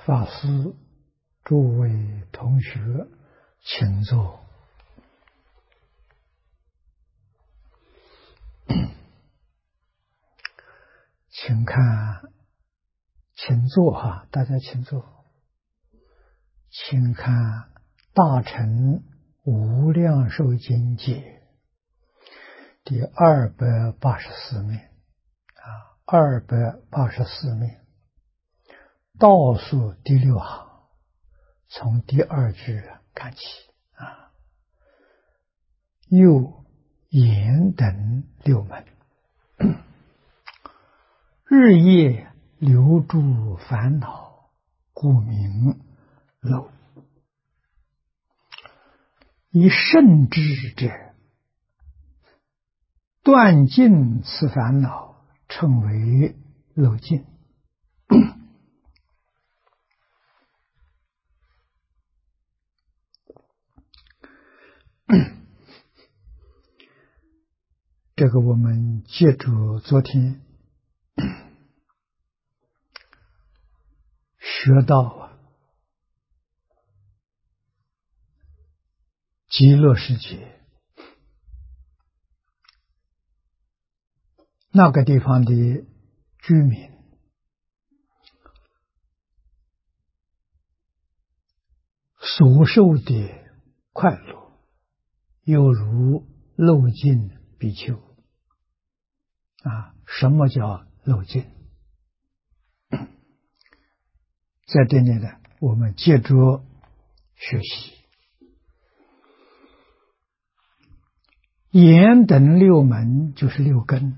法师、诸位同学，请坐。请看，请坐哈，大家请坐。请看《大乘无量寿经解》第284面，284面，倒数第6行，从第2句看起啊。又言等6门，日夜留住烦恼，故名漏。以圣智者，断尽此烦恼，称为漏尽。这个我们借助昨天学到极乐世界那个地方的居民所受的快乐，犹如漏尽比丘啊。什么叫漏尽？在这里呢，我们接着学习眼等6门，就是6根，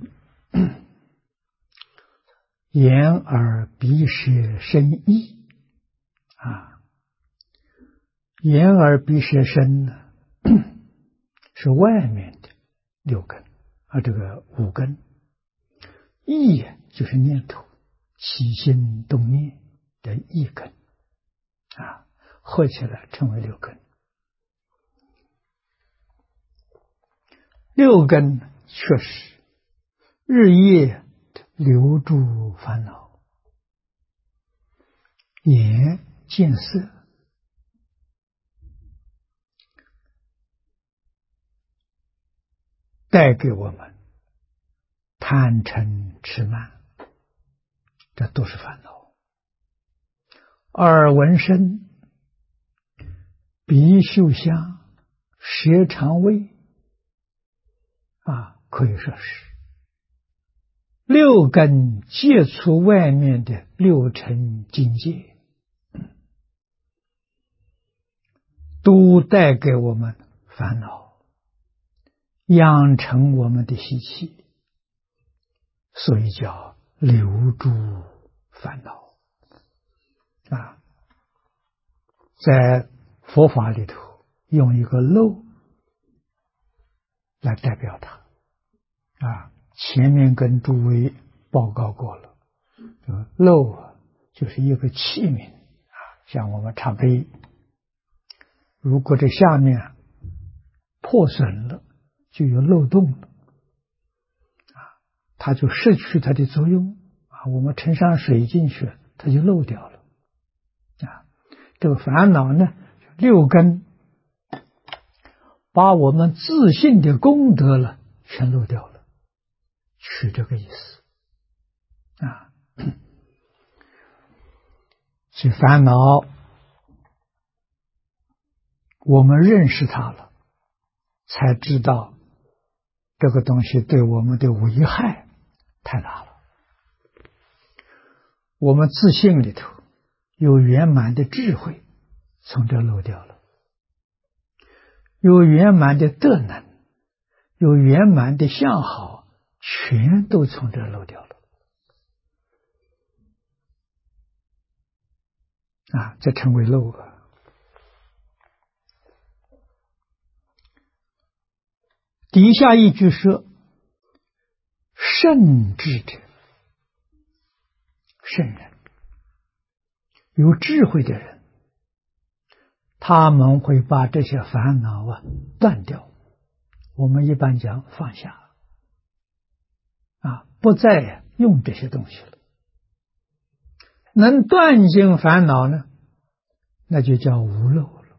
眼耳鼻舌身意啊。眼耳鼻舌身呢，是外面的6根，这个5根。意就是念头，起心动念的意根啊，合起来称为6根。6根确实日夜留住烦恼，眼见色，带给我们贪嗔痴慢，这都是烦恼。耳闻声，鼻嗅香，舌尝味啊，可以说是6根接触外面的6尘境界，都带给我们烦恼，养成我们的习气，所以叫留住烦恼啊。在佛法里头用一个漏来代表它啊。前面跟诸位报告过了，漏就是一个器皿啊，像我们茶杯，如果这下面破损了，就有漏洞了啊，它就失去它的作用啊。我们盛上水进去，它就漏掉了啊。这个烦恼呢，6根把我们自信的功德了全漏掉了，是这个意思啊。所以烦恼我们认识它了，才知道这个东西对我们的危害太大了。我们自信里头有圆满的智慧，从这漏掉了；有圆满的德能，有圆满的相好，全都从这漏掉了啊，这称为漏啊。底下一句说圣智者，圣人有智慧的人，他们会把这些烦恼断掉，我们一般讲放下啊，不再用这些东西了。 能断尽烦恼呢，那就叫无漏了。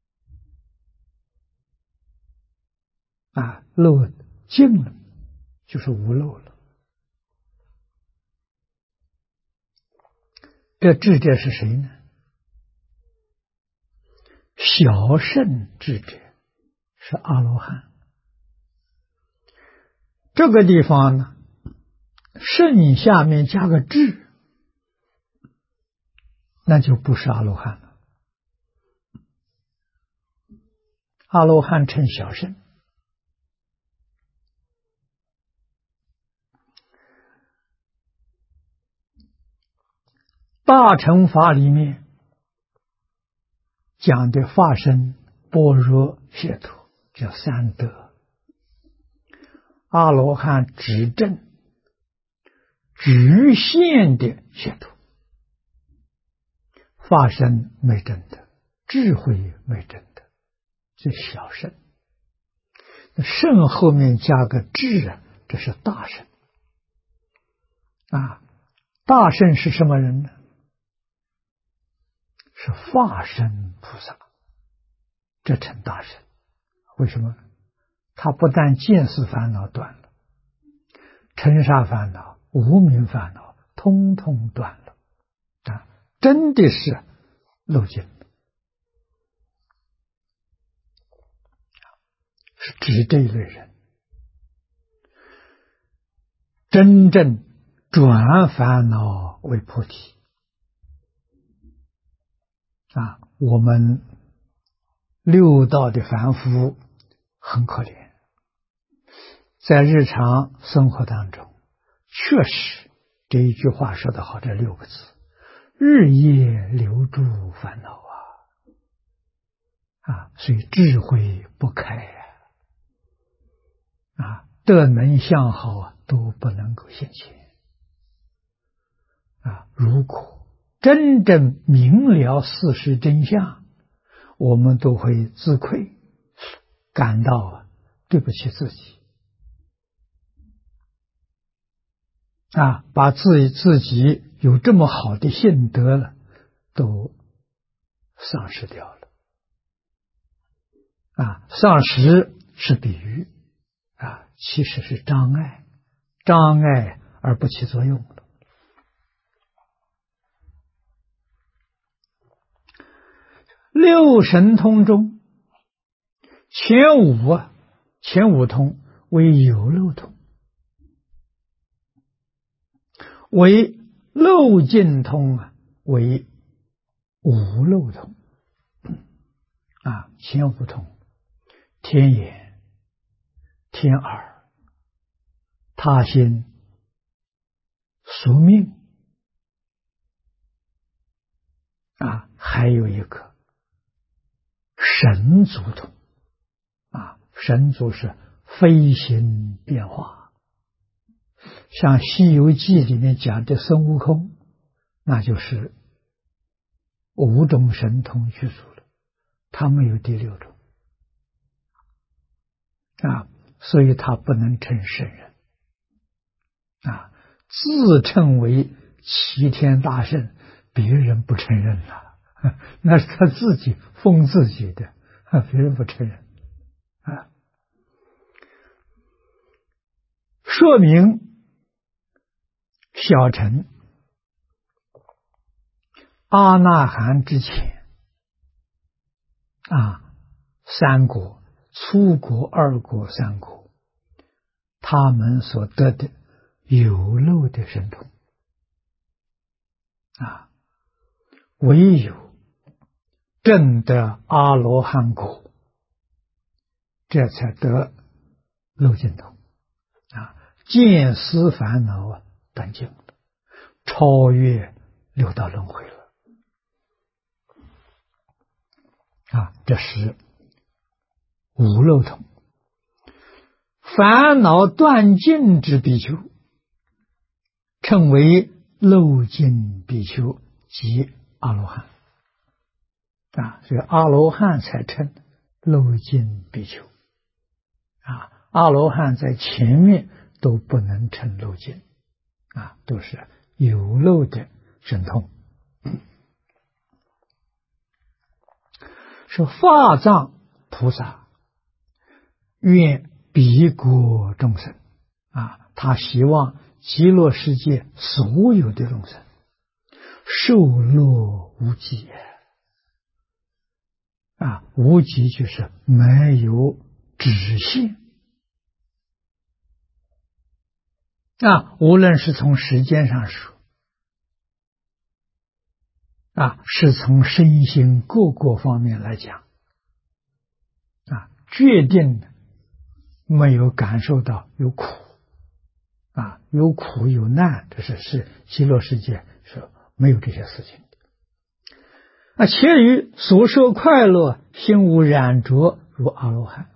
漏尽了，就是无漏了。这智者是谁呢？小圣智者是阿罗汉。这个地方呢，圣下面加个智，那就不是阿罗汉了。阿罗汉称小圣。大乘法里面讲的法身、般若、解脱叫三德。阿罗汉只证局限的解脱，法身没证的，智慧没证的，这小圣。圣后面加个智这是大圣。大圣是什么人呢？是法身菩萨，这称大圣。为什么？他不但见识烦恼断了，尘沙烦恼、无明烦恼通通断了，真的是漏尽了，是指这一类人真正转烦恼为菩提。我们六道的凡夫很可怜，在日常生活当中，确实这一句话说得好，这6个字，日夜留住烦恼所以智慧不开德能相好都不能够现前如果真正明了事实真相，我们都会自愧，感到对不起自己把自己有这么好的性德了都丧失掉了丧失是比喻其实是障碍而不起作用了。六神通中前五通为有漏通，为漏尽通为无漏通前五通：天眼、天耳、他心、宿命还有一个神足通神足是飞行变化，像《西游记》里面讲的孙悟空，那就是5种神通具足了，他没有第6种所以他不能称圣人自称为齐天大圣，别人不承认了，那是他自己封自己的，别人不承认说明小乘阿那含之前三国、初国、二国、三国，他们所得的有漏的神通唯有证得阿罗汉果，这才得漏尽通见思烦恼断尽了，超越六道轮回了这是无漏通。烦恼断尽之比丘称为漏尽比丘即阿罗汉所以阿罗汉才称漏尽比丘阿罗汉在前面都不能称漏尽都是有漏的神通是法藏菩萨愿彼国众生他希望极乐世界所有的众生受乐无极无极就是没有止限无论是从时间上说是从身心各个方面来讲决定没有感受到有苦有苦有难，这是极乐世界是没有这些事情的且于所受快乐心无染着如阿罗汉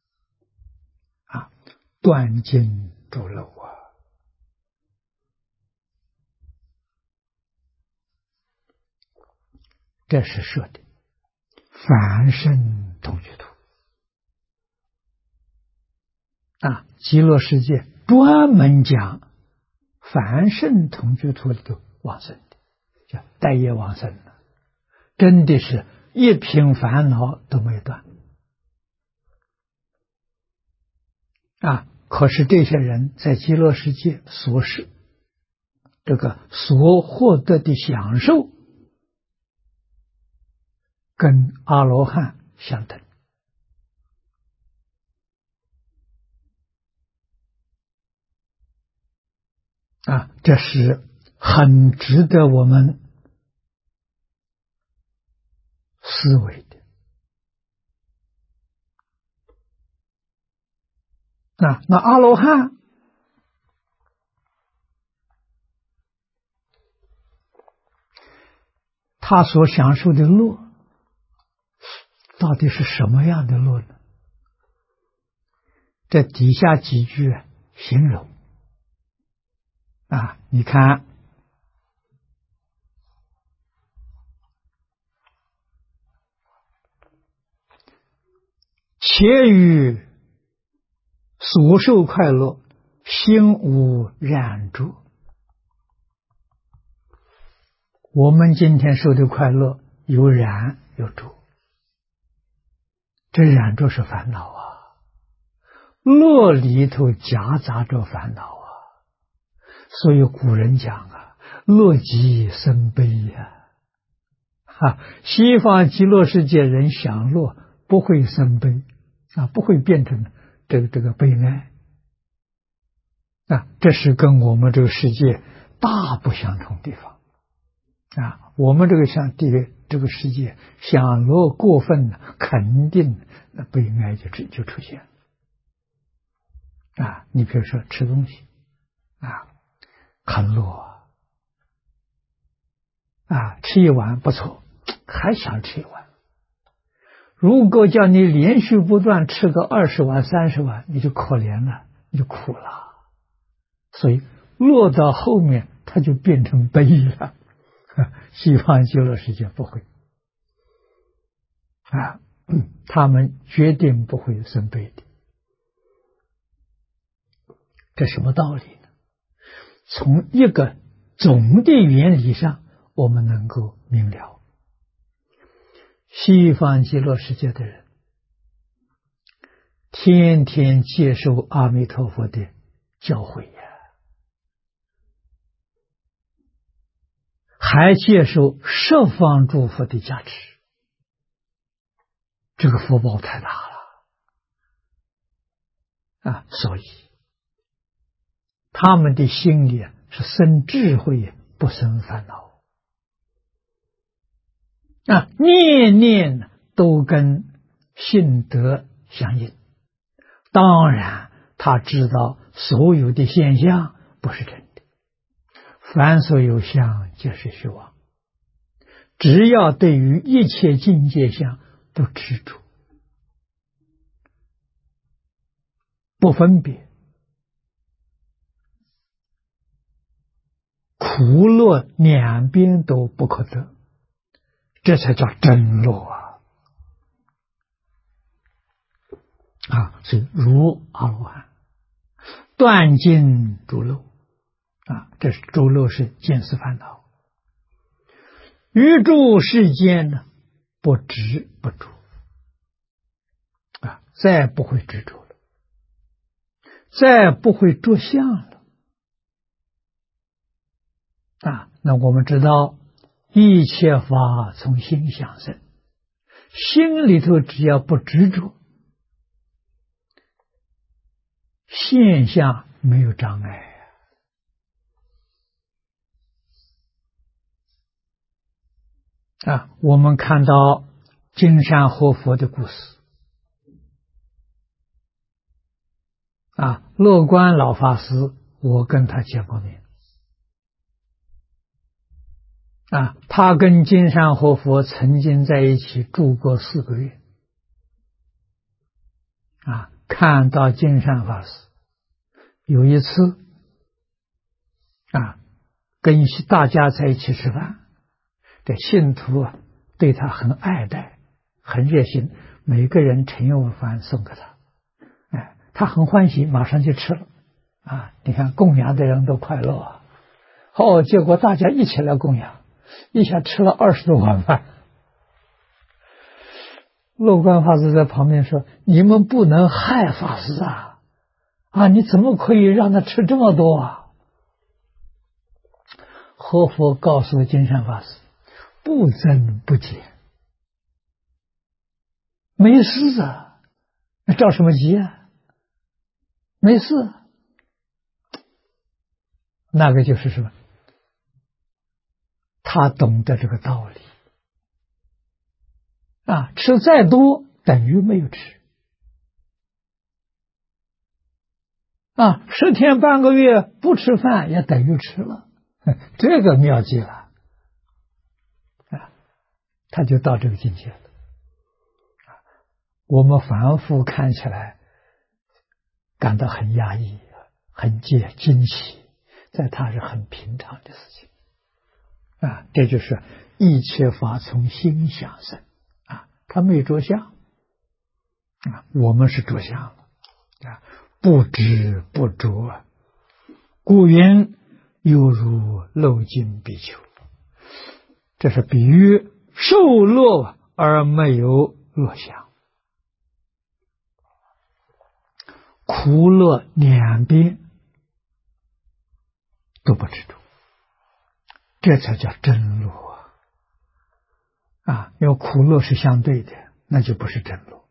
断尽诸漏这是说的凡圣同居土极乐世界专门讲凡圣同居土里头往生的，叫待业往生的，真的是一品烦恼都没断可是这些人在极乐世界所获得的享受跟阿罗汉相等这是很值得我们思维的那阿罗汉他所享受的乐到底是什么样的乐呢？这底下几句形容你看且于所受快乐心无染着，我们今天受的快乐有染有着，这染着是烦恼乐里头夹杂着烦恼所以古人讲乐极生悲西方极乐世界人享乐不会生悲不会变成这个悲哀这是跟我们这个世界大不相同地方我们这个世界享乐过分肯定悲哀就出现你比如说吃东西很乐吃一碗不错，还想吃一碗。如果叫你连续不断吃个20碗30碗，你就可怜了，你就苦了。所以落到后面，它就变成悲了。西方极乐世界不会他们决定不会生悲的。这什么道理呢？从一个总的原理上，我们能够明了。西方极乐世界的人，天天接受阿弥陀佛的教诲还接受十方诸佛的加持，这个福报太大了所以他们的心里是生智慧，不生烦恼念念都跟性德相应。当然他知道所有的现象不是真的，凡所有相皆是虚妄，只要对于一切境界相不执着，不分别，苦乐两边都不可得，这才叫真乐所以如阿罗汉断尽诸漏这是诸漏是见思烦恼， 于诸世间呢，不执不着啊，再不会执着了，再不会着相了啊。那我们知道，一切法从心想生，心里头只要不执着，现象没有障碍。我们看到金山活佛的故事乐观老法师，我跟他见过面他跟金山活佛曾经在一起住过4个月看到金山法师有一次跟大家在一起吃饭，这信徒对他很爱戴，很热心，每个人盛一碗饭送给他，他很欢喜，马上就吃了你看供养的人都快乐结果大家一起来供养，一下吃了20多碗饭。乐观法师在旁边说：“你们不能害法师你怎么可以让他吃这么多活佛告诉金山法师：“不增不减，没事着什么急没事。”那个就是什么？他懂得这个道理吃再多等于没有吃10天半个月不吃饭也等于吃了，这个妙极了他就到这个境界了我们凡夫看起来感到很压抑，很惊奇，在他是很平常的事情这就是一切法从心想生他没着相我们是着相了不知不着故云犹如漏尽比丘。这是比喻受乐而没有乐相，苦乐两边都不执着，这才叫真乐因为苦乐是相对的，那就不是真乐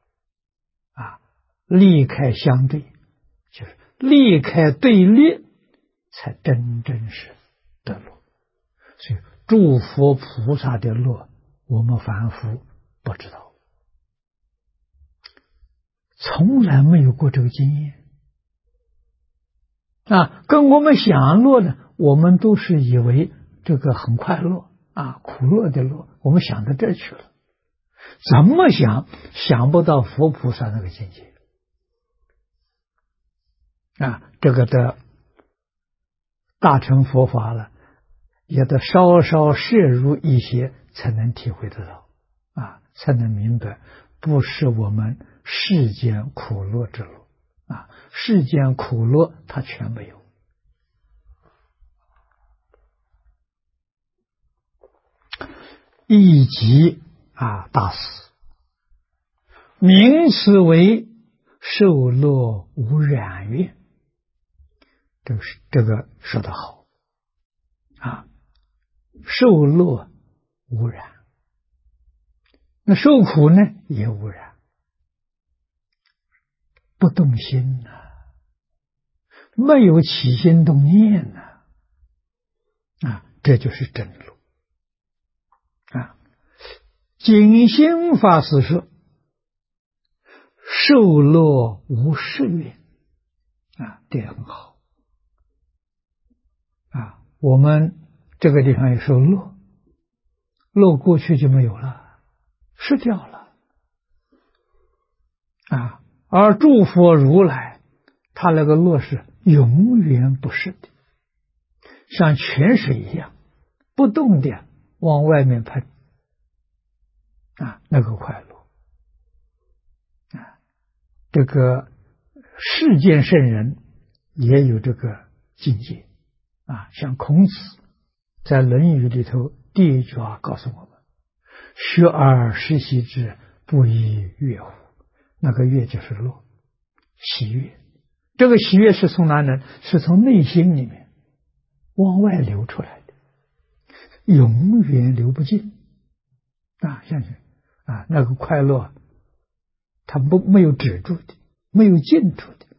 离开相对，就是离开对立，才真正是得乐。所以诸佛菩萨的乐，我们凡夫不知道，从来没有过这个经验跟我们享乐呢，我们都是以为这个很快乐苦乐的乐，我们想到这儿去了，怎么想不到佛菩萨那个境界这个的大乘佛法了，也得稍稍摄入一些，才能体会得到才能明白，不是我们世间苦乐之乐世间苦乐它全没有。一即大师名词为受乐无染愿，这个说得好受乐无染，那受苦呢也无染，不动心没有起心动念这就是真乐景心法师说受乐无誓愿这很好我们这个地方也受乐，乐过去就没有了，失掉了而诸佛如来他那个乐是永远不失的，像泉水一样不动的往外面喷那个快乐这个世间圣人也有这个境界像孔子在《论语》里头第一句话告诉我们：学而时习之，不亦乐乎？那个乐就是乐，喜悦。这个喜悦是从哪呢？是从内心里面往外流出来的，永远流不尽啊！相信啊，那个快乐，它没有止住的，没有尽处的，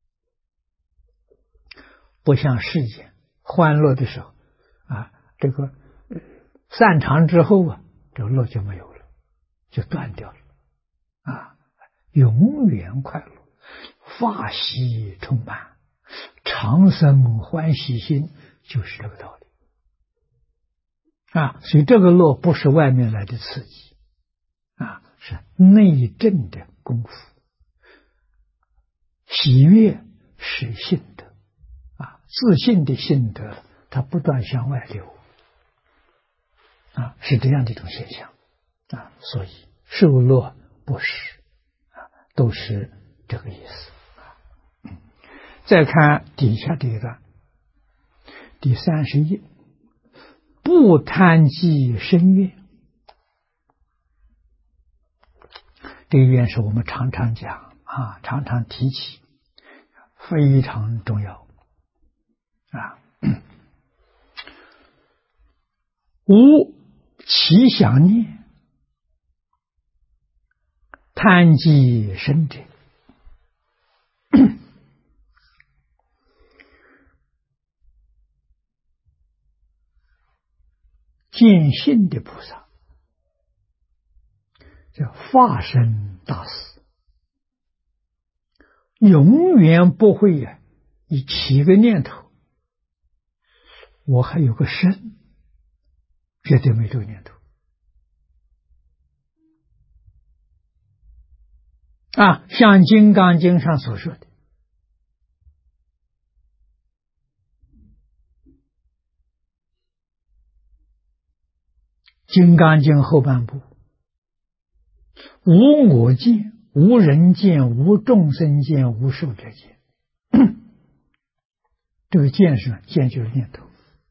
不像世间欢乐的时候啊，这个散场之后啊，这个乐就没有了，就断掉了啊！永远快乐，法喜充满，常生欢喜心，就是这个道理啊！所以这个乐不是外面来的刺激啊，是内证的功夫。喜悦是信德啊，自信的信德，它不断向外流啊，是这样的一种现象啊。所以受乐不失啊，都是这个意思。再看底下这一段，第31，不贪积身愿。这个愿是我们常常讲啊，常常提起，非常重要啊。无其想念，贪积身者，见性的菩萨叫法身大士，永远不会起一个念头，我还有个身，绝对没这个念头啊！像《金刚经》上所说的，《金刚经》后半部，无我见，无人见，无众生见，无寿者见。这个见是见就是念头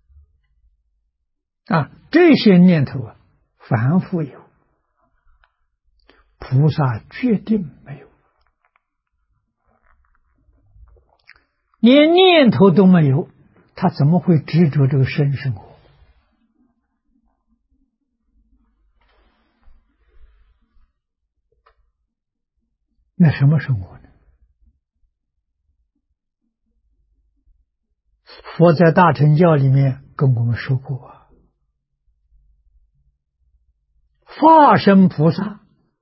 啊，这些念头啊，凡夫有，菩萨决定没有，连念头都没有，他怎么会执着这个身生活？那什么生活呢？佛在大乘教里面跟我们说过啊，法身菩萨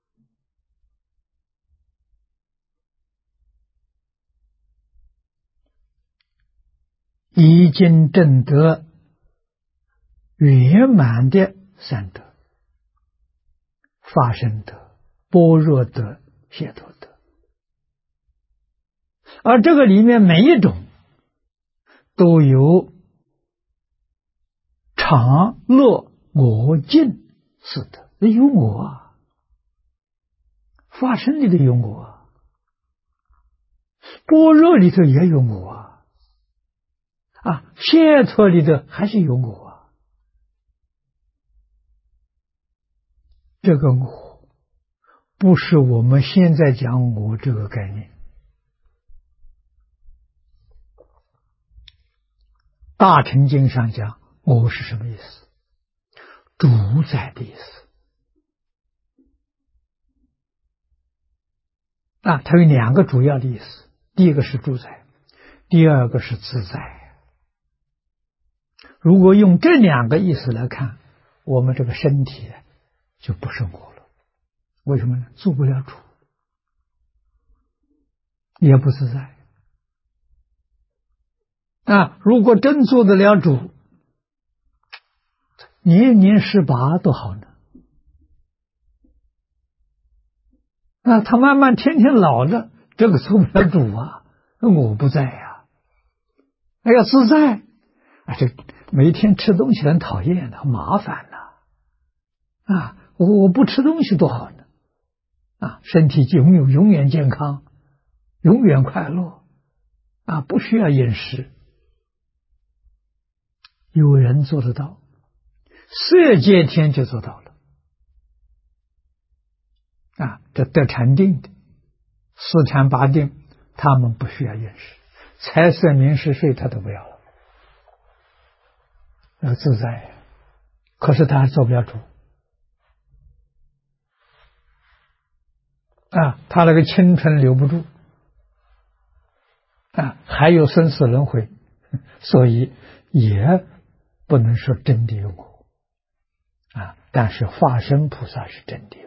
已经证得圆满的三德：法身德、般若德、解脱德。而这个里面每一种都有常乐我净四德，有我啊，法身里头有我啊，般若里头也有我啊，解脱里头还是有我啊。这个我不是我们现在讲我这个概念，大乘经上讲我是什么意思？主宰的意思啊，它有两个主要的意思，第一个是主宰，第二个是自在。如果用这两个意思来看，我们这个身体就不生活了。为什么呢？做不了主，也不自在啊！如果真做得了主，年年18多好呢啊！他慢慢天天老了，这个做不了主啊，我不在呀。哎呀，自在啊！这每天吃东西很讨厌的，很麻烦呐啊！我不吃东西多好呢啊！身体永远健康，永远快乐啊！不需要饮食。有人做得到， 色界天就做到了这得禅定的四禅八定，他们不需要饮食，财色名食睡他都不要了，要自在。可是他还做不了主他那个青春留不住还有生死轮回，所以也不能说真的有我但是化身菩萨是真的有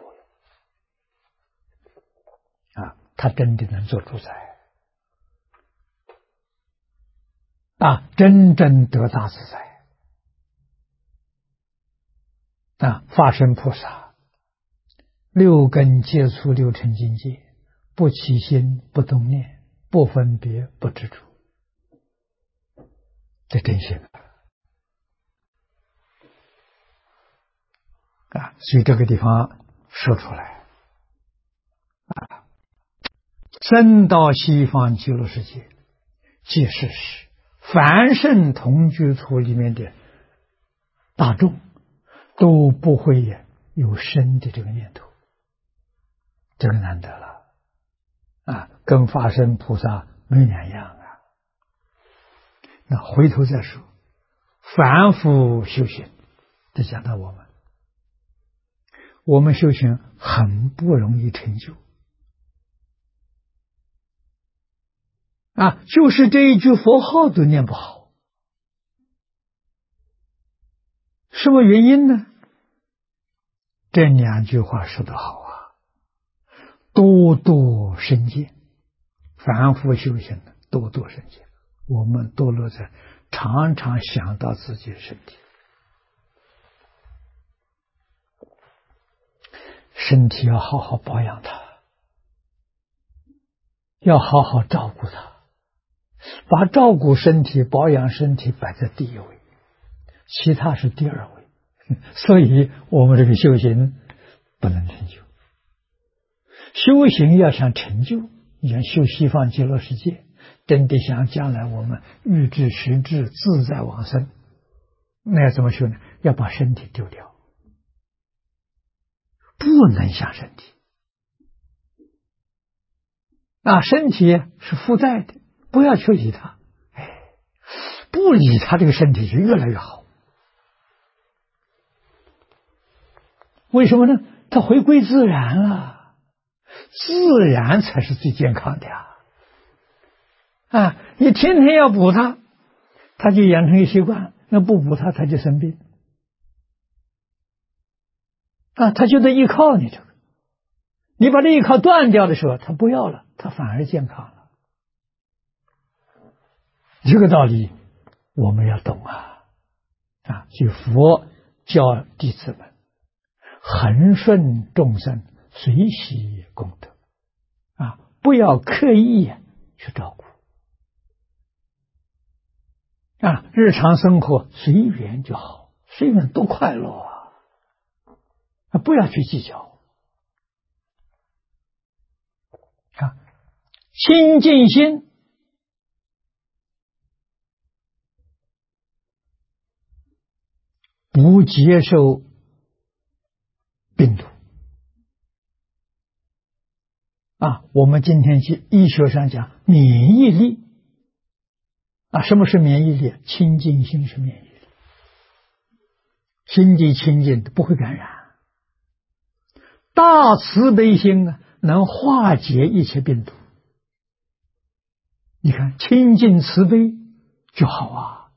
了他真的能做主宰真正得大自在化身菩萨六根接触六尘境界，不起心不动念，不分别不执着，这真心所以这个地方说出来生到西方极乐世界，即是凡圣同居处里面的大众都不会有生的这个念头，这个难得了跟法身菩萨没两样那回头再说，凡夫修行，这讲到我们修行很不容易成就就是这一句佛号都念不好，什么原因呢？这两句话说得好多多生见，凡夫修行的多多生见，我们堕落在常常想到自己的身体，身体要好好保养它，要好好照顾它，把照顾身体保养身体摆在第一位，其他是第二位，所以我们这个修行不能成就。修行要想成就，你想修西方极乐世界，真的想将来我们欲知实质自在往生，那要怎么修呢？要把身体丢掉，不能想身体身体是附带的，不要去理它，不理它，这个身体就越来越好。为什么呢？它回归自然了，自然才是最健康的你天天要补它，它就养成一个习惯，那不补它，它就生病它就得依靠你这个，你把这依靠断掉的时候，它不要了，它反而健康了。这个道理我们要懂就佛教弟子们恒顺众生，随喜功德不要刻意去照顾日常生活随缘就好，随缘多快乐不要去计较清净心不接受病毒我们今天去医学上讲免疫力什么是免疫力？清净心是免疫力，心地清净不会感染，大慈悲心能化解一切病毒。你看清净慈悲就好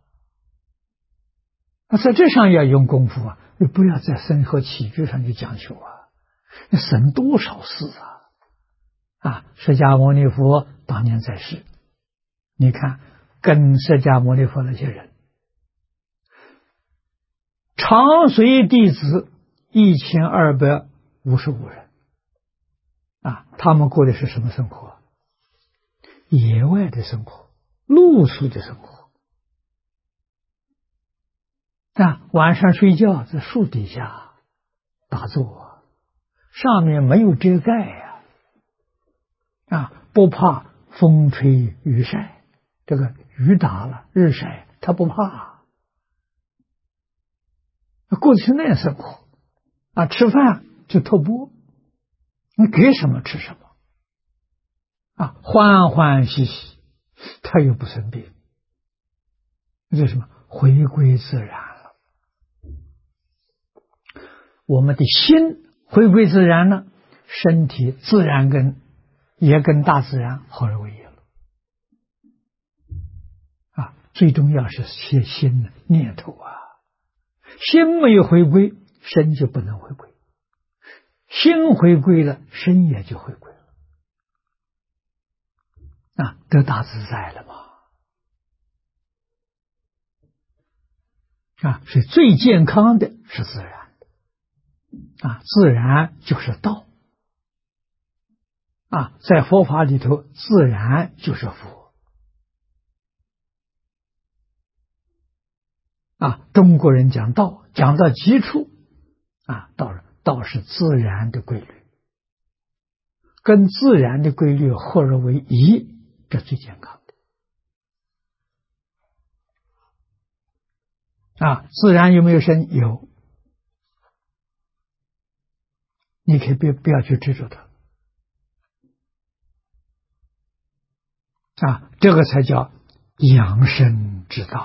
在这上要用功夫不要在生活起居上去讲求那省多少事释迦牟尼佛当年在世，你看跟释迦牟尼佛那些人，常随弟子1255人他们过的是什么生活？野外的生活，露宿的生活晚上睡觉在树底下打坐上面没有遮盖不怕风吹雨晒，这个雨打了日晒他不怕过去那样生活啊，吃饭就托钵，你给什么吃什么啊，欢欢喜喜，他又不生病，这是什么？回归自然了。我们的心回归自然了，身体自然也跟大自然合而为一了。啊，最重要是心的念头啊，心没有回归，身就不能回归；心回归了，身也就回归了。啊，得大自在了嘛。啊，所以最健康的是自然的。啊，自然就是道。啊，在佛法里头，自然就是佛。啊，中国人讲道，讲到基础，啊，道是自然的规律，跟自然的规律合而为一，这最健康的。啊，自然有没有生？有，你可以不要去执着它。啊，这个才叫养生之道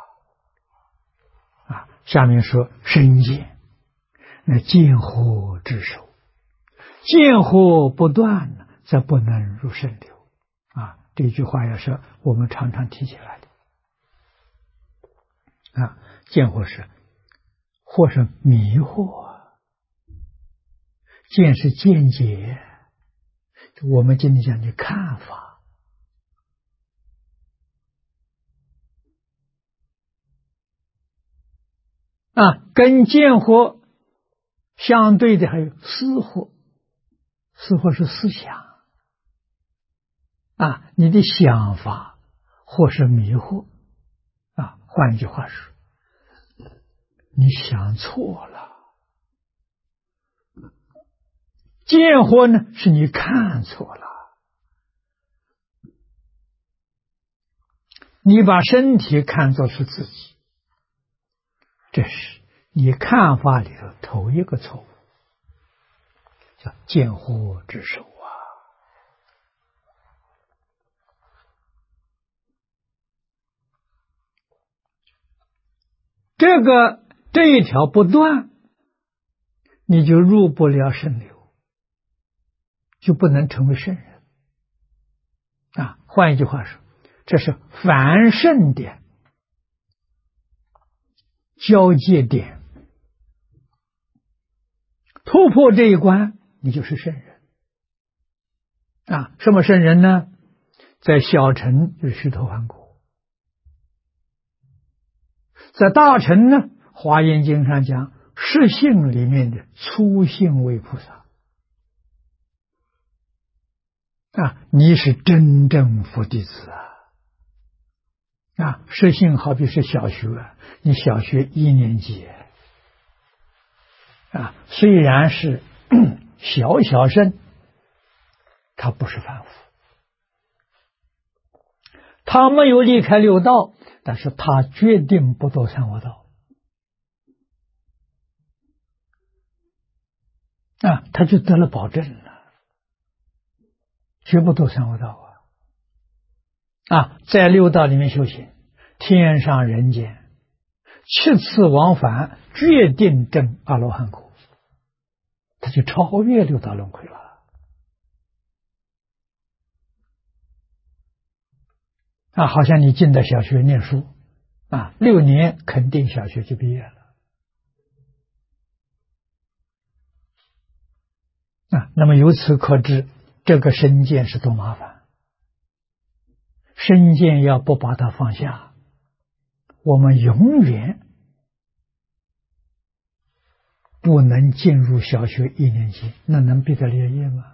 啊！啊，下面说身见，那见火之首，见火不断，则不能入圣流。啊，这句话也是我们常常提起来的。啊，见火是或是迷惑，见是见解，我们今天讲的看法。啊，跟见惑相对的还有思惑，思惑是思想。啊，你的想法或是迷惑。啊，换一句话说，你想错了。见惑呢，是你看错了。你把身体看作是自己，这是你看法里头头一个错误，叫见惑之首啊。这一条不断，你就入不了圣流，就不能成为圣人。啊，换一句话说，这是凡圣的交界点，突破这一关，你就是圣人。啊，什么圣人呢？在小乘就是须陀洹果，在大乘呢，华严经上讲实性里面的初性位菩萨。啊，你是真正佛弟子啊！啊，实性好比是小学，你小学1年级啊，虽然是小圣，他不是凡夫，他没有离开六道，但是他决定不堕三恶道啊，他就得了保证了，绝不堕三恶道啊！在六道里面修行，天上人间7次往返，决定证阿罗汉果，他就超越六道轮回了。啊，好像你进到小学念书啊，6年肯定小学就毕业了啊。那么由此可知，这个身见是多麻烦。身见要不把它放下，我们永远不能进入小学1年级，那能毕得了业吗？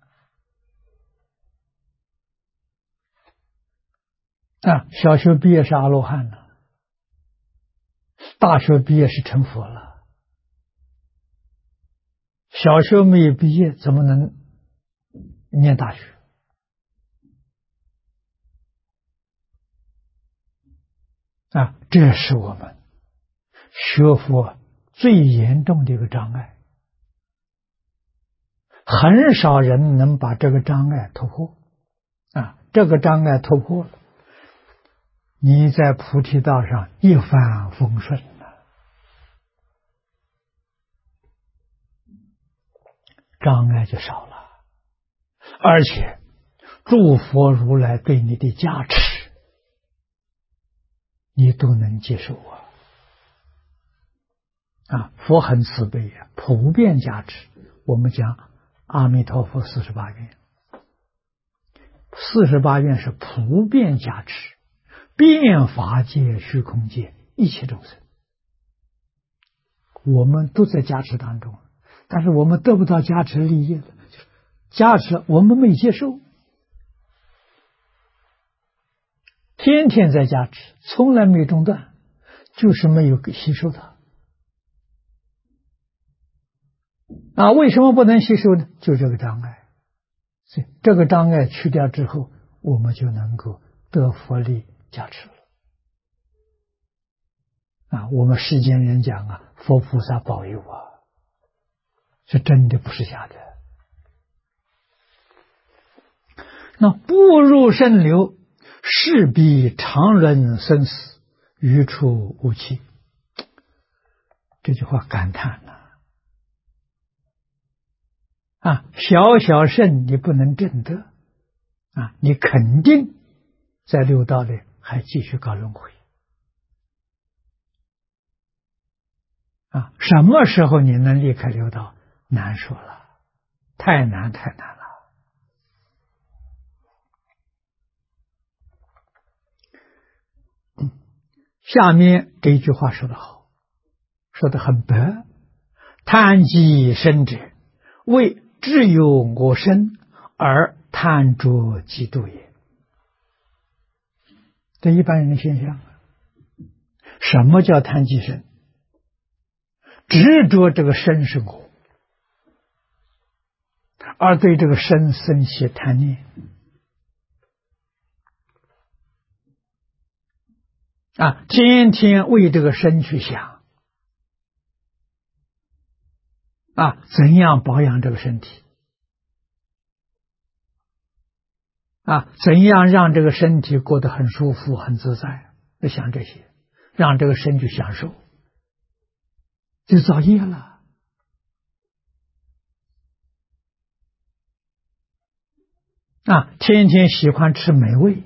啊，小学毕业是阿罗汉了，大学毕业是成佛了。小学没有毕业，怎么能念大学？啊，这是我们学佛最严重的一个障碍，很少人能把这个障碍突破这个障碍突破了，你在菩提道上一帆风顺了，障碍就少了，而且诸佛如来对你的加持，你都能接受佛很慈悲普遍加持。我们讲阿弥陀佛48愿，48愿是普遍加持，遍法界、虚空界一切众生，我们都在加持当中，但是我们得不到加持利益的，加持我们没接受，天天在加持，从来没中断，就是没有吸收它。为什么不能吸收呢？就这个障碍。所以这个障碍去掉之后，我们就能够得佛力加持了。我们世间人讲佛菩萨保佑是真的，不是假的。那不入圣流，势必常轮生死，余处无期。这句话感叹了。小小圣你不能证得你肯定在六道里还继续搞轮回什么时候你能离开六道？难说了，太难了。下面这一句话说得好，说得很白，贪积生者，为只有我身而贪着嫉妒也。这一般人的现象。什么叫贪积身？执着这个身是我，而对这个身生起贪念天天为这个身去想怎样保养这个身体怎样让这个身体过得很舒服很自在，就想这些，让这个身去享受，就造业了天天喜欢吃美味，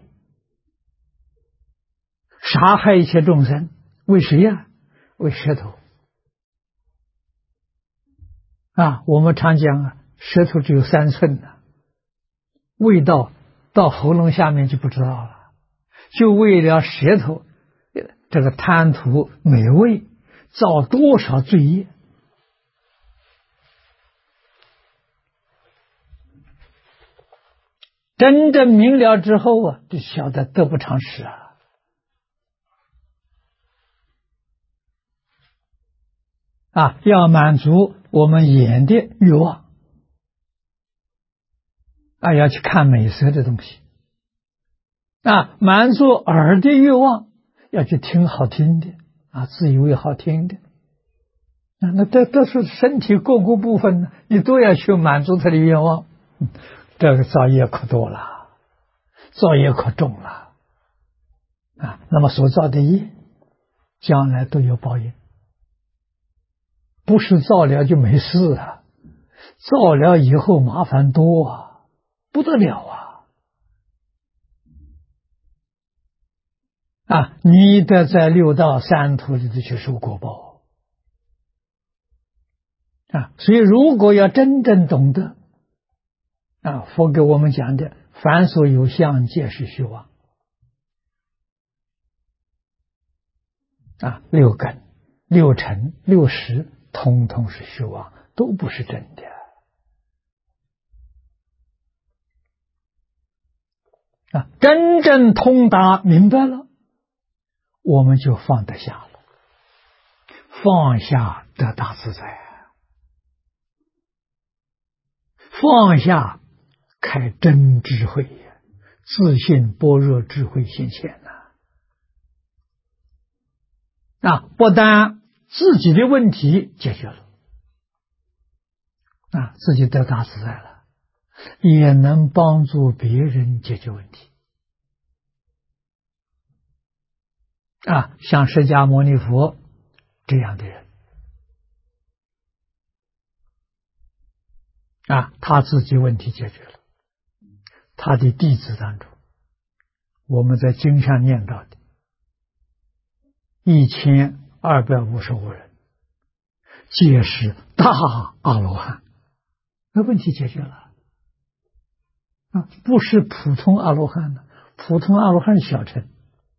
杀害一切众生，为谁为舌头我们常讲舌头只有3寸味道到喉咙下面就不知道了，就为了舌头这个贪图美味，造多少罪业。真正明了之后就晓得得不偿失要满足我们眼的欲望要去看美色的东西满足耳的欲望，要去听好听的自以为好听的那这是身体各个部分呢，你都要去满足他的愿望，这个造业可多了，造业可重了那么所造的业将来都有报应，不是造了就没事造了以后麻烦多不得了你得在六道三途里头去受果报所以如果要真正懂得佛给我们讲的凡所有相皆是虚妄六根六尘六识通通是虚妄，都不是真的真正通达明白了，我们就放得下了，放下得大自在放下开真智慧自信般若智慧现前不但自己的问题解决了，自己得大自在了，也能帮助别人解决问题。像释迦牟尼佛这样的人，他自己问题解决了，他的弟子当中，我们在经上念到的1255人，皆是大阿罗汉，那问题解决了不是普通阿罗汉的，普通阿罗汉是小乘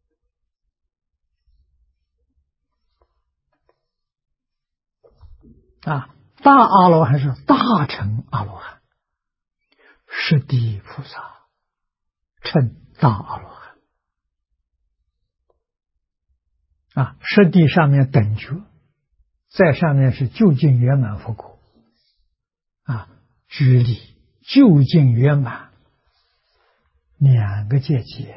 大阿罗汉是大乘阿罗汉，十地菩萨称大阿罗汉十地上面等觉，在上面是究竟圆满佛果居里究竟圆满2个阶级，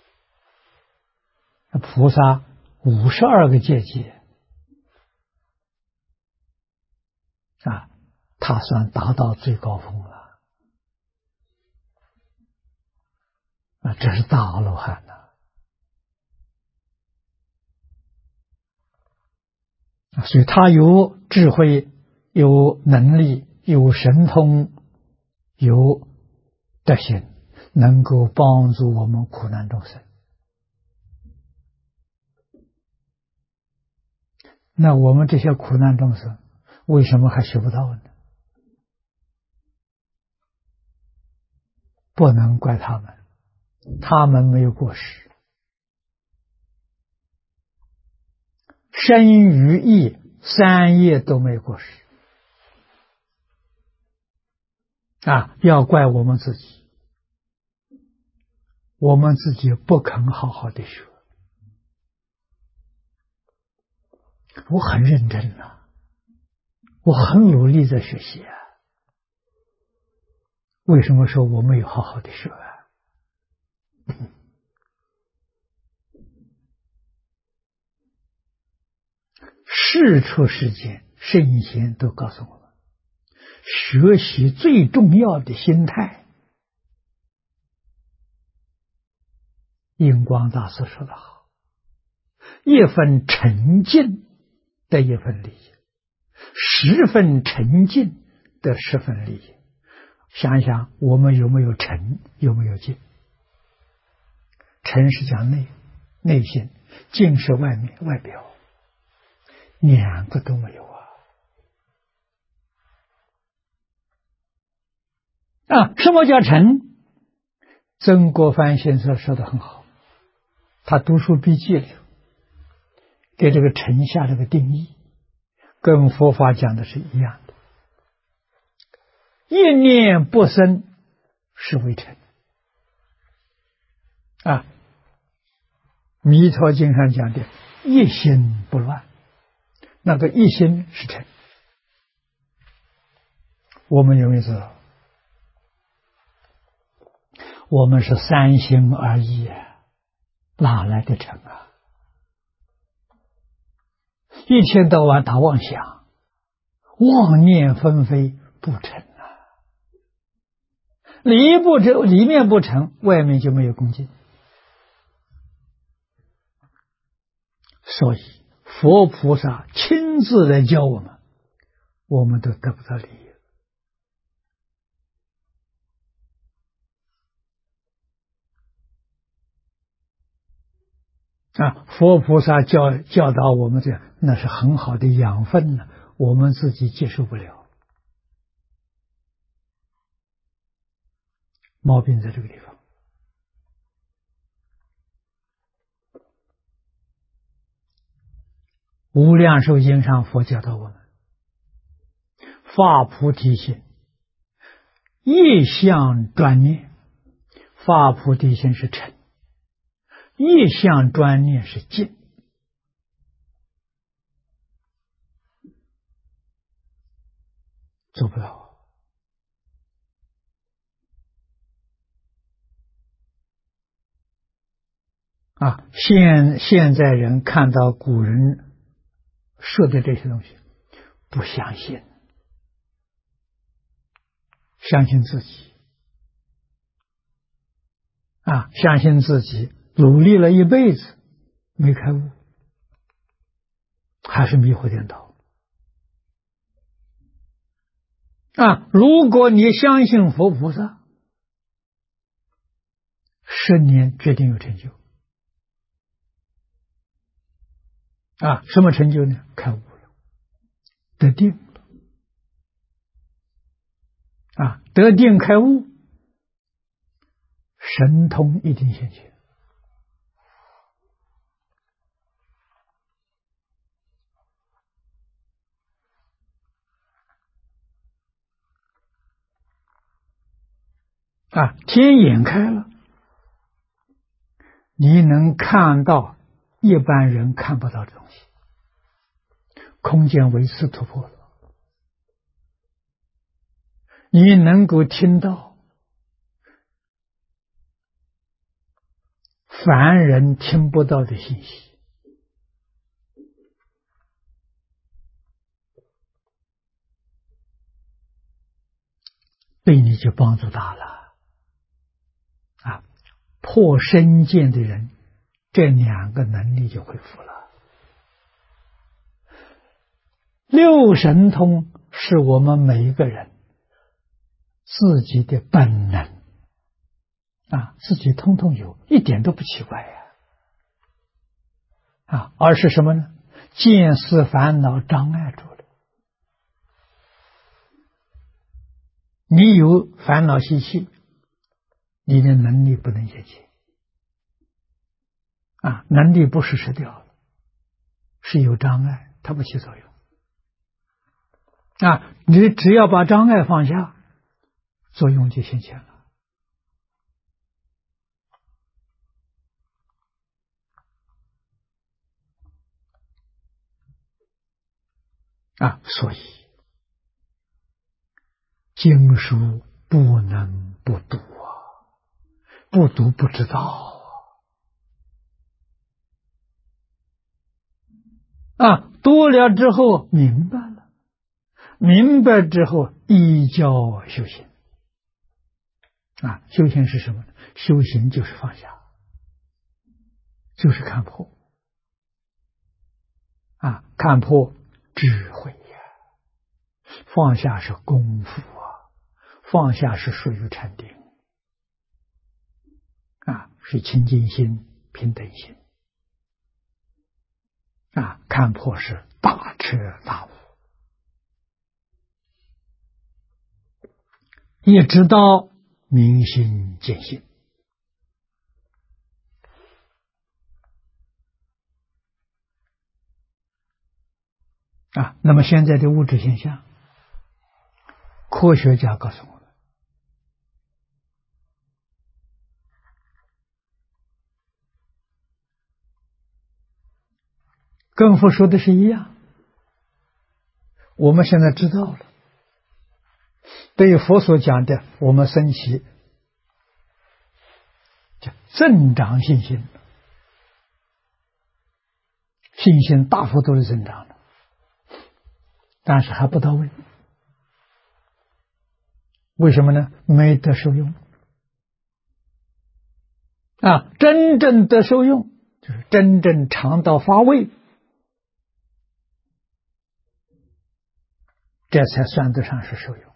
菩萨52个阶级他算达到最高峰了这是大阿罗汉所以他有智慧，有能力，有神通，有德行，能够帮助我们苦难众生。那我们这些苦难众生为什么还学不到呢？不能怪他们，他们没有过失。身语意3业都没有过失要怪我们自己，我们自己不肯好好的学。我很认真我很努力在学习为什么说我没有好好的学世出世间圣贤都告诉我们，学习最重要的心态，印光大师说得好，一分沉静得一分利益，10分沉静得10分利益。想想我们有没有沉，有没有静？沉是讲内心，静是外面外表，2个都没有什么叫沉？曾国藩先生说得很好，他读书笔记里给这个沉下这个定义，跟佛法讲的是一样的。一念不生是为沉弥陀经上讲的一心不乱，那个一心是沉。我们有没有知道？我们是3心而已哪来的沉一天到晚打妄想，妄念纷飞，不沉里面不沉，外面就没有恭敬。所以佛菩萨亲自来教我们，我们都得不到利益佛菩萨教导我们这样，那是很好的养分呢，我们自己接受不了。毛病在这个地方。无量寿经上佛教导我们，发菩提心，一向专念。发菩提心是沉，一向专念是静。做不到现在人看到古人说的这些东西不相信，相信自己相信自己努力了一辈子没开悟，还是迷惑颠倒如果你相信佛菩萨10年决定有成就什么成就呢？开悟了，得定了得定开悟，神通一定现前天眼开了，你能看到一般人看不到的东西，空间维次突破了，你能够听到凡人听不到的信息，对你就帮助大了破身见的人，这2个能力就恢复了。六神通是我们每一个人自己的本能自己通通有，一点都不奇怪而是什么呢？见思烦恼障碍住了，你有烦恼习气，你的能力不能现前能力不是失掉了，是有障碍，它不起作用你只要把障碍放下，作用就现前了所以经书不能不读不读不知道多了之后明白了，明白之后依教修行修行是什么呢？修行就是放下，就是看破看破智慧放下是功夫放下是属于禅定是清净心、平等心看破是大彻大悟，一直到明心见性那么现在的物质现象，科学家告诉我们，跟佛说的是一样，我们现在知道了，对于佛所讲的，我们升起叫增长信心，信心大幅度的增长了，但是还不到位。为什么呢？没得受用真正的受用就是真正尝到发味，这才算得上是受用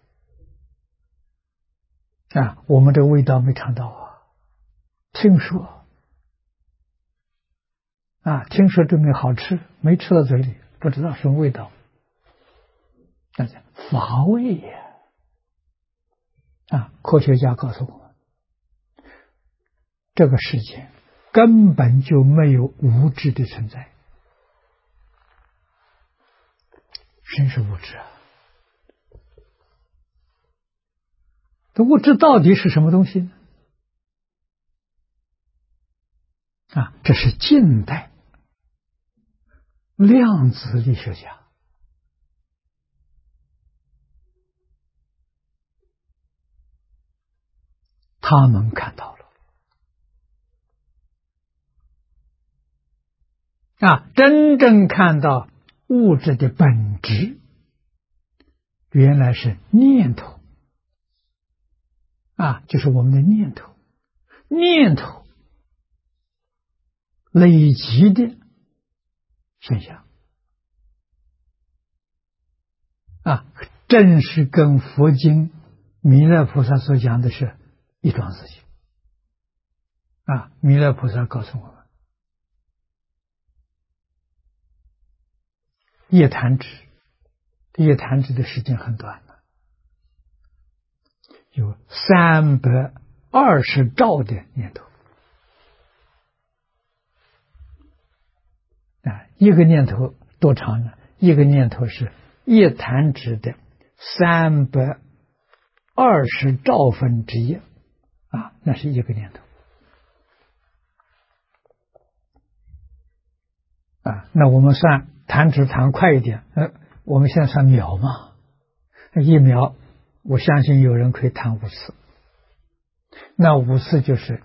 我们这个味道没尝到听说听说这个好吃，没吃到嘴里，不知道什么味道，但是乏味科学家告诉我们，这个世界根本就没有物质的存在，真是物质这物质到底是什么东西呢？这是近代量子力学家他们看到了真正看到物质的本质原来是念头啊，就是我们的念头，念头累积的现象啊，正是跟佛经弥勒菩萨所讲的是一桩事情啊。弥勒菩萨告诉我们，夜弹指，夜弹指的时间很短了，有320兆的念头啊。一个念头多长呢？一个念头是夜弹指的320兆分之一啊，那是一个念头啊。那我们算弹指弹快一点，我们现在算秒嘛，一秒我相信有人可以弹5次，那5次就是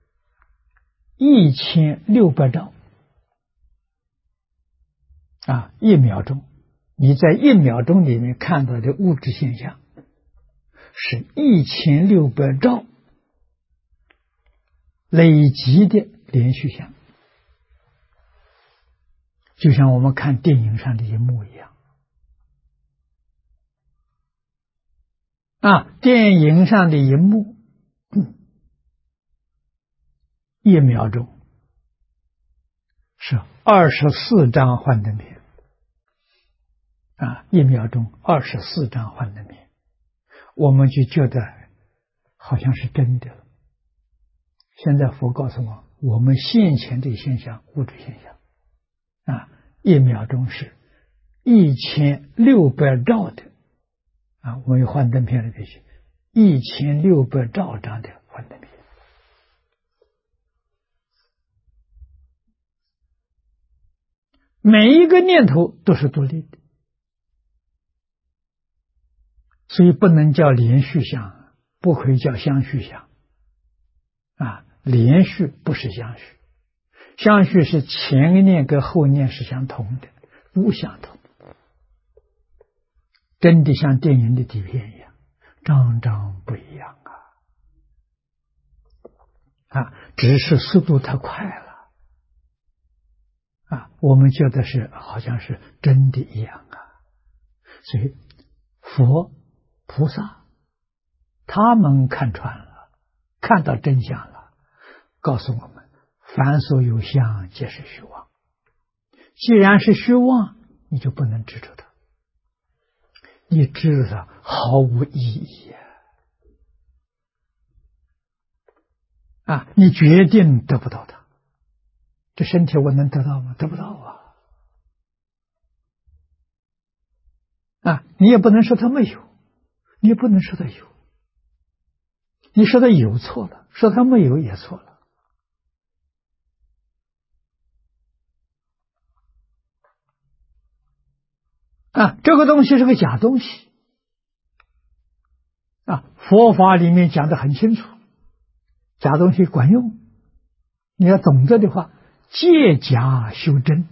1600兆啊，1秒钟。你在1秒钟里面看到的物质现象是1600兆累积的连续相，就像我们看电影上的一幕一样啊。电影上的一幕1秒钟是24张幻灯片啊，1秒钟24张幻灯片，我们就觉得好像是真的了。现在佛告诉我们现前的现象，物质现象啊，1秒钟是1600兆的啊，我们有幻灯片的必须1600兆张的幻灯片。每一个念头都是独立的，所以不能叫连续相，不可以叫相续相啊。连续不是相续，相续是前一念跟后念是相同的，不相同，真的像电影的底片一样，张张不一样啊，只是速度太快了啊，我们觉得是好像是真的一样啊。所以佛菩萨他们看穿了，看到真相了，告诉我们凡所有相皆是虚妄。既然是虚妄，你就不能执着它，你执着它毫无意义啊！你决定得不到它。这身体我能得到吗？得不到啊！你也不能说它没有，你也不能说它有，你说它有错了，说它没有也错了啊！这个东西是个假东西啊！佛法里面讲得很清楚，假东西管用，你要懂得的话，借假修真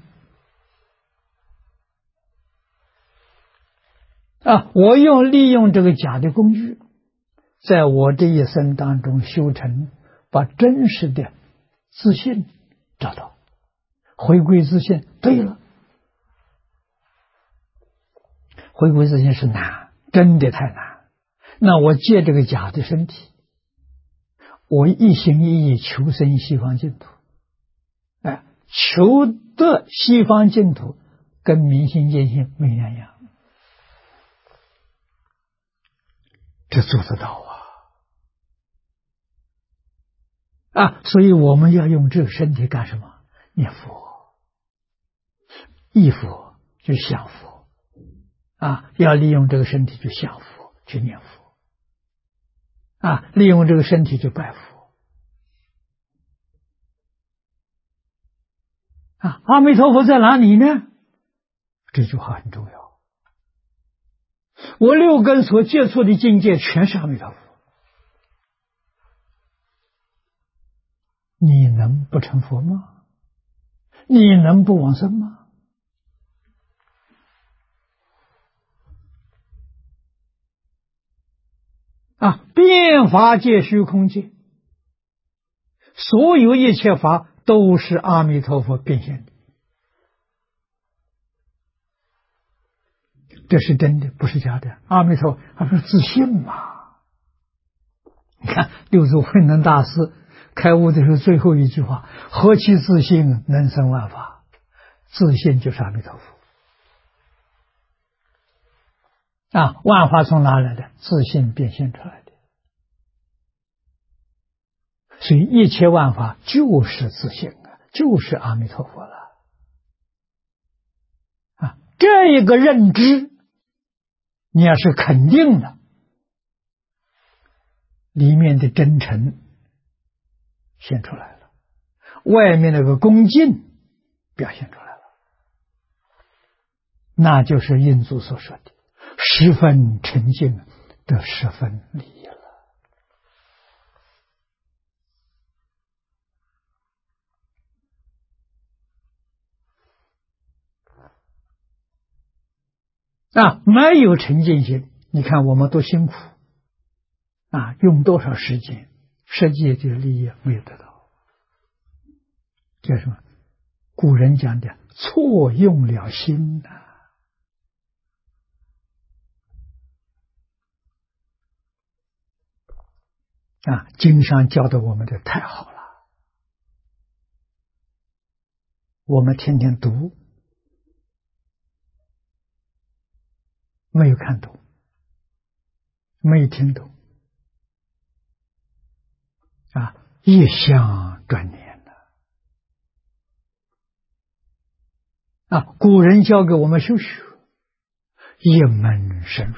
啊！我利用这个假的工具，在我这一生当中修成，把真实的自信找到，回归自信。对了，回归自信是难，真的太难。那我借这个假的身体，我一心一意求生西方净土，求得西方净土，跟明心见性没两样，这做得到啊！所以我们要用这个身体干什么？念佛，忆佛就想佛啊！要利用这个身体去想佛，去念佛啊！利用这个身体去拜佛啊！阿弥陀佛在哪里呢？这句话很重要。我6根所接触的境界全是阿弥陀佛，你能不成佛吗？你能不往生吗？ 念法界虚空界，所有一切法都是阿弥陀佛变现的，这是真的，不是假的。阿弥陀他说自信嘛。你看六祖慧能大师开悟的时候最后一句话：何其自信，能生万法。自信就是阿弥陀佛啊！万法从哪来的？自信变现出来的。所以一切万法就是自信啊，就是阿弥陀佛了啊！这一个认知，你要是肯定的，里面的真诚现出来了，外面那个恭敬表现出来了，那就是印祖所说的十分沉静得十分利益了。啊，没有沉静心，你看我们多辛苦啊，用多少时间，实际的利益没有得到。这是什么？古人讲的错用了心呐。啊，经上教的我们的太好了，我们天天读，没有看懂，没有听懂，啊，一想转念了。啊，古人教给我们修学，一门深入，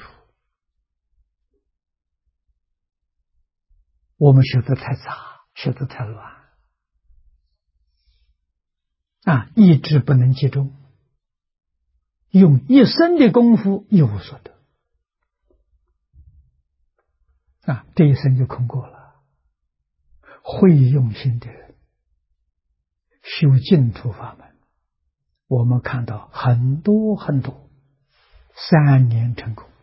我们学得太杂，学得太乱，啊，意志不能集中，用一生的功夫一无所得，啊，这一生就空过了。会用心的人修净土法门，我们看到很多很多3年成功。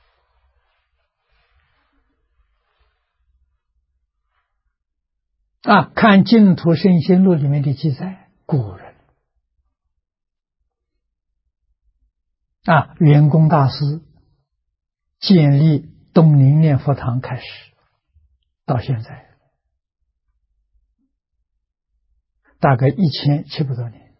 啊，看《净土圣贤录》里面的记载，古人啊，圆光大师建立东宁念佛堂开始，到现在大概1700多年。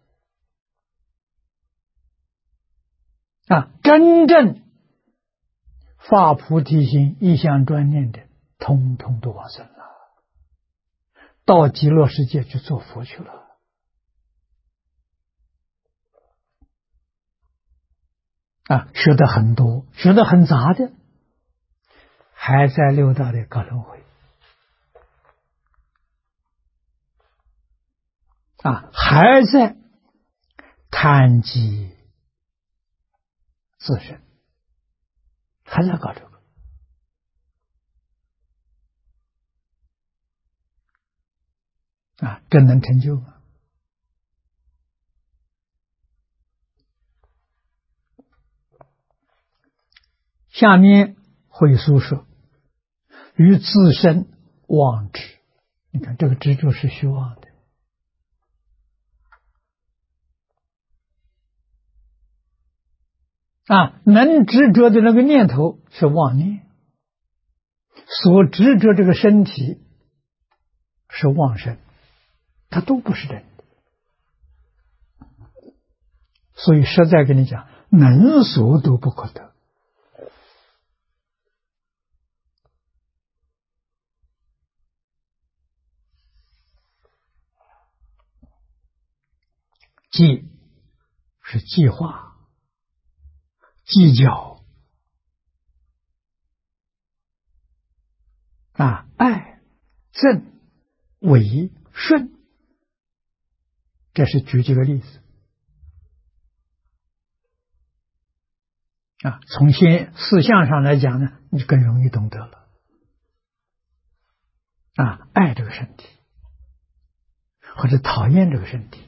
啊，真正发菩提心、一向专念的，通通都往生了，到极乐世界去做佛去了。啊，学得很多，学得很杂的，还在六道的搞轮回。啊，还在贪积自身，还在搞这个。啊，这能成就吗？下面会书说，于自身妄执，你看这个执着是虚妄的。啊，能执着的那个念头是妄念，所执着这个身体是妄身，它都不是真的。所以实在跟你讲，能所都不可得。计是计划、计较，啊，爱、憎、伪、顺，这是举几个例子。啊，从四项上来讲呢，你更容易懂得了。啊，爱这个身体，或者讨厌这个身体，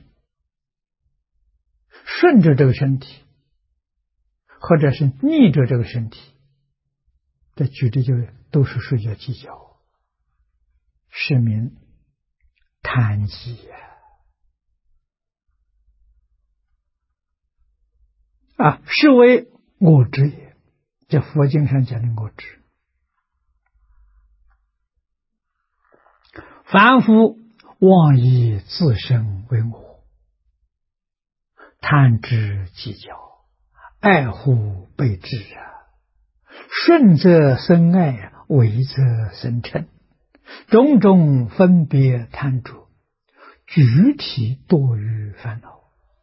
顺着这个身体，或者是逆着这个身体，这举的就都是属于计较。 是名贪记是为我执也。这佛经上讲的我执，凡夫妄以自身为我，贪之计较，爱护备至顺则生爱，违则生嗔，种种分别贪着，具体多于烦恼，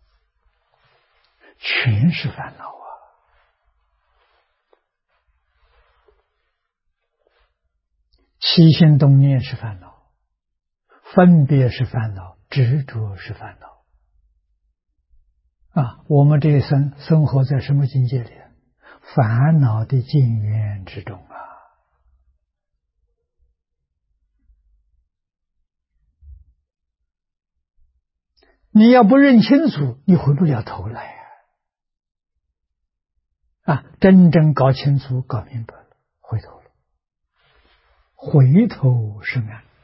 全是烦恼起心动念是烦恼，分别是烦恼，执着是烦恼我们这一生生活在什么境界里？烦恼的境缘之中你要不认清楚，你回不了头来真正搞清楚搞明白了，回头了，回头是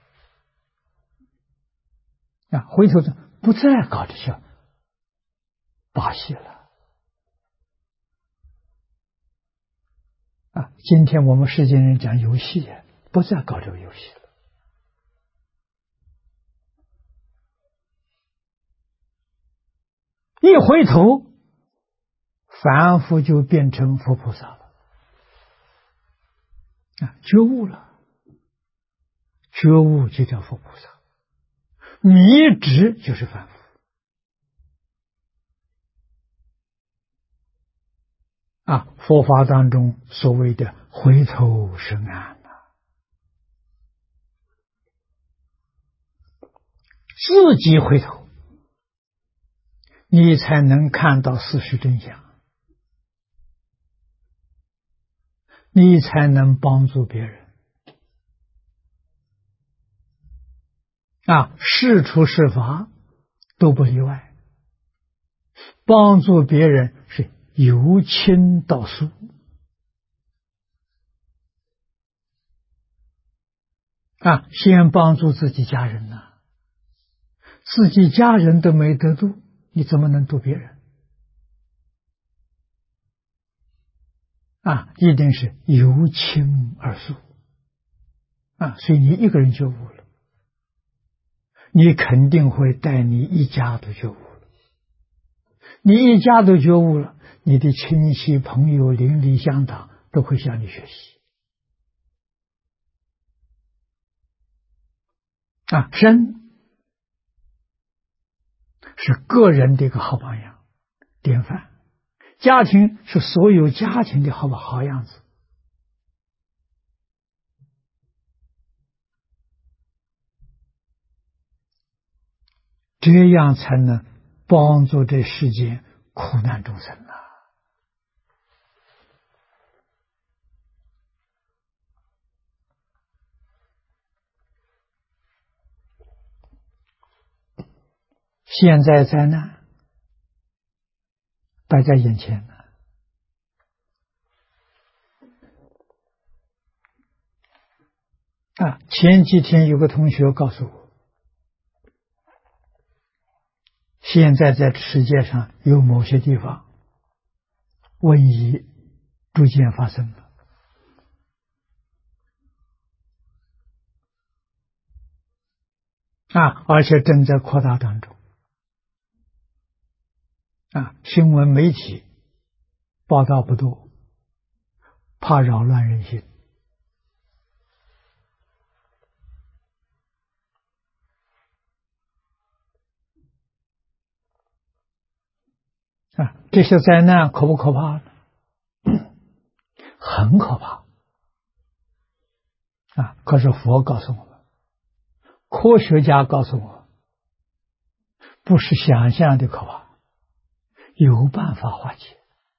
岸回头就不再搞这些把戏了今天我们世间人讲游戏不再搞这个游戏了。一回头，凡夫就变成佛菩萨了觉悟了，觉悟就叫佛菩萨，迷执就是凡夫佛法当中所谓的回头是岸自己回头，你才能看到事实真相，你才能帮助别人是处是法都不例外，帮助别人是由轻到疏先帮助自己家人自己家人都没得度，你怎么能度别人一定是由轻而疏所以你一个人觉悟了，你肯定会带你一家都觉悟了，你一家都觉悟了，你的亲戚朋友邻里乡党都会向你学习身是个人的一个好榜样典范，家庭是所有家庭的好样子这样才能帮助这世间苦难众生现在灾难摆在眼前前几天有个同学告诉我，现在在世界上有某些地方瘟疫逐渐发生了而且正在扩大当中新闻媒体报道不多，怕扰乱人心这些灾难可不可怕呢？很可怕可是佛告诉我们，科学家告诉我，不是想象的可怕，有办法化解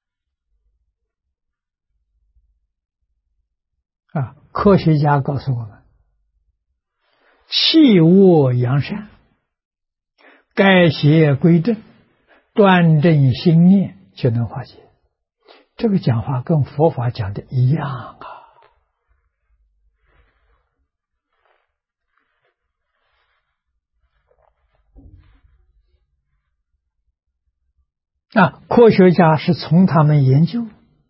科学家告诉我们，弃恶扬善，改邪归正，端正心念就能化解。这个讲法跟佛法讲的一样科学家是从他们研究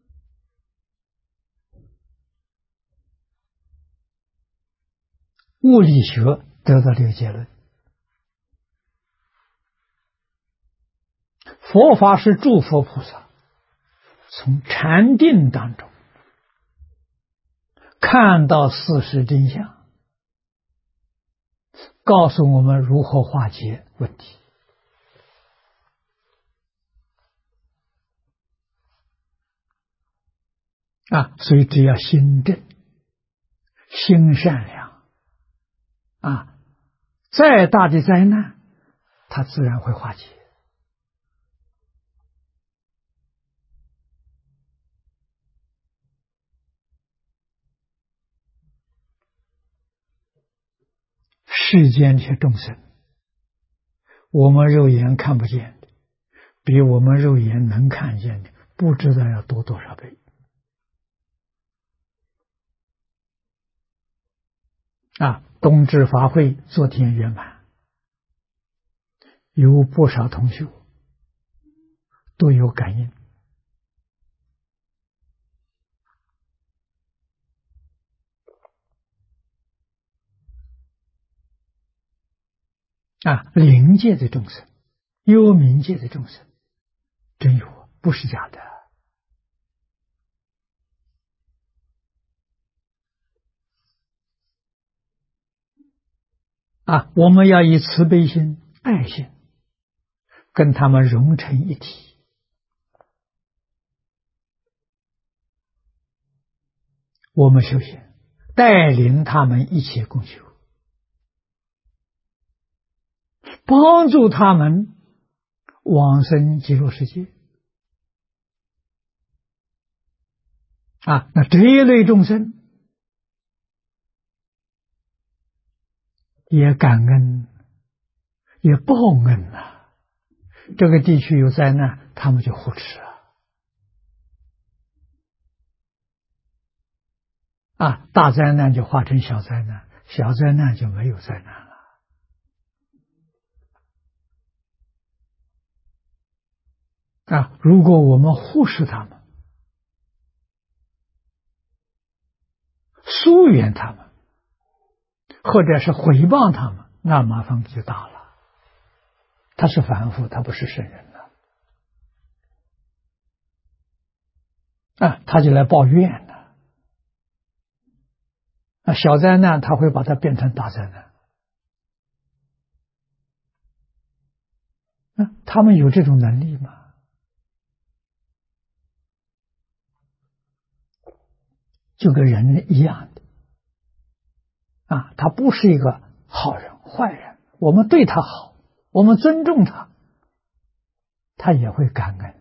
物理学得到这个结论。佛法是诸佛菩萨从禅定当中看到事实真相，告诉我们如何化解问题。所以只要心正、心善良，再大的灾难，它自然会化解。世间这些众生，我们肉眼看不见的，比我们肉眼能看见的，不知道要多少倍。冬至法会昨天圆满，有不少同学都有感应。灵界的众生，幽冥界的众生，真有，不是假的。我们要以慈悲心、爱心跟他们融成一体。我们修行，带领他们一起共修，帮助他们往生极乐世界。那这一类众生也感恩，也报恩这个地区有灾难，他们就护持大灾难就化成小灾难，小灾难就没有灾难了。如果我们忽视他们，疏远他们，或者是诽谤他们，那麻烦就大了。他是凡夫，他不是圣人他就来抱怨小灾难他会把它变成大灾难。他们有这种能力吗？就跟人一样的他不是一个好人坏人，我们对他好，我们尊重他，他也会感恩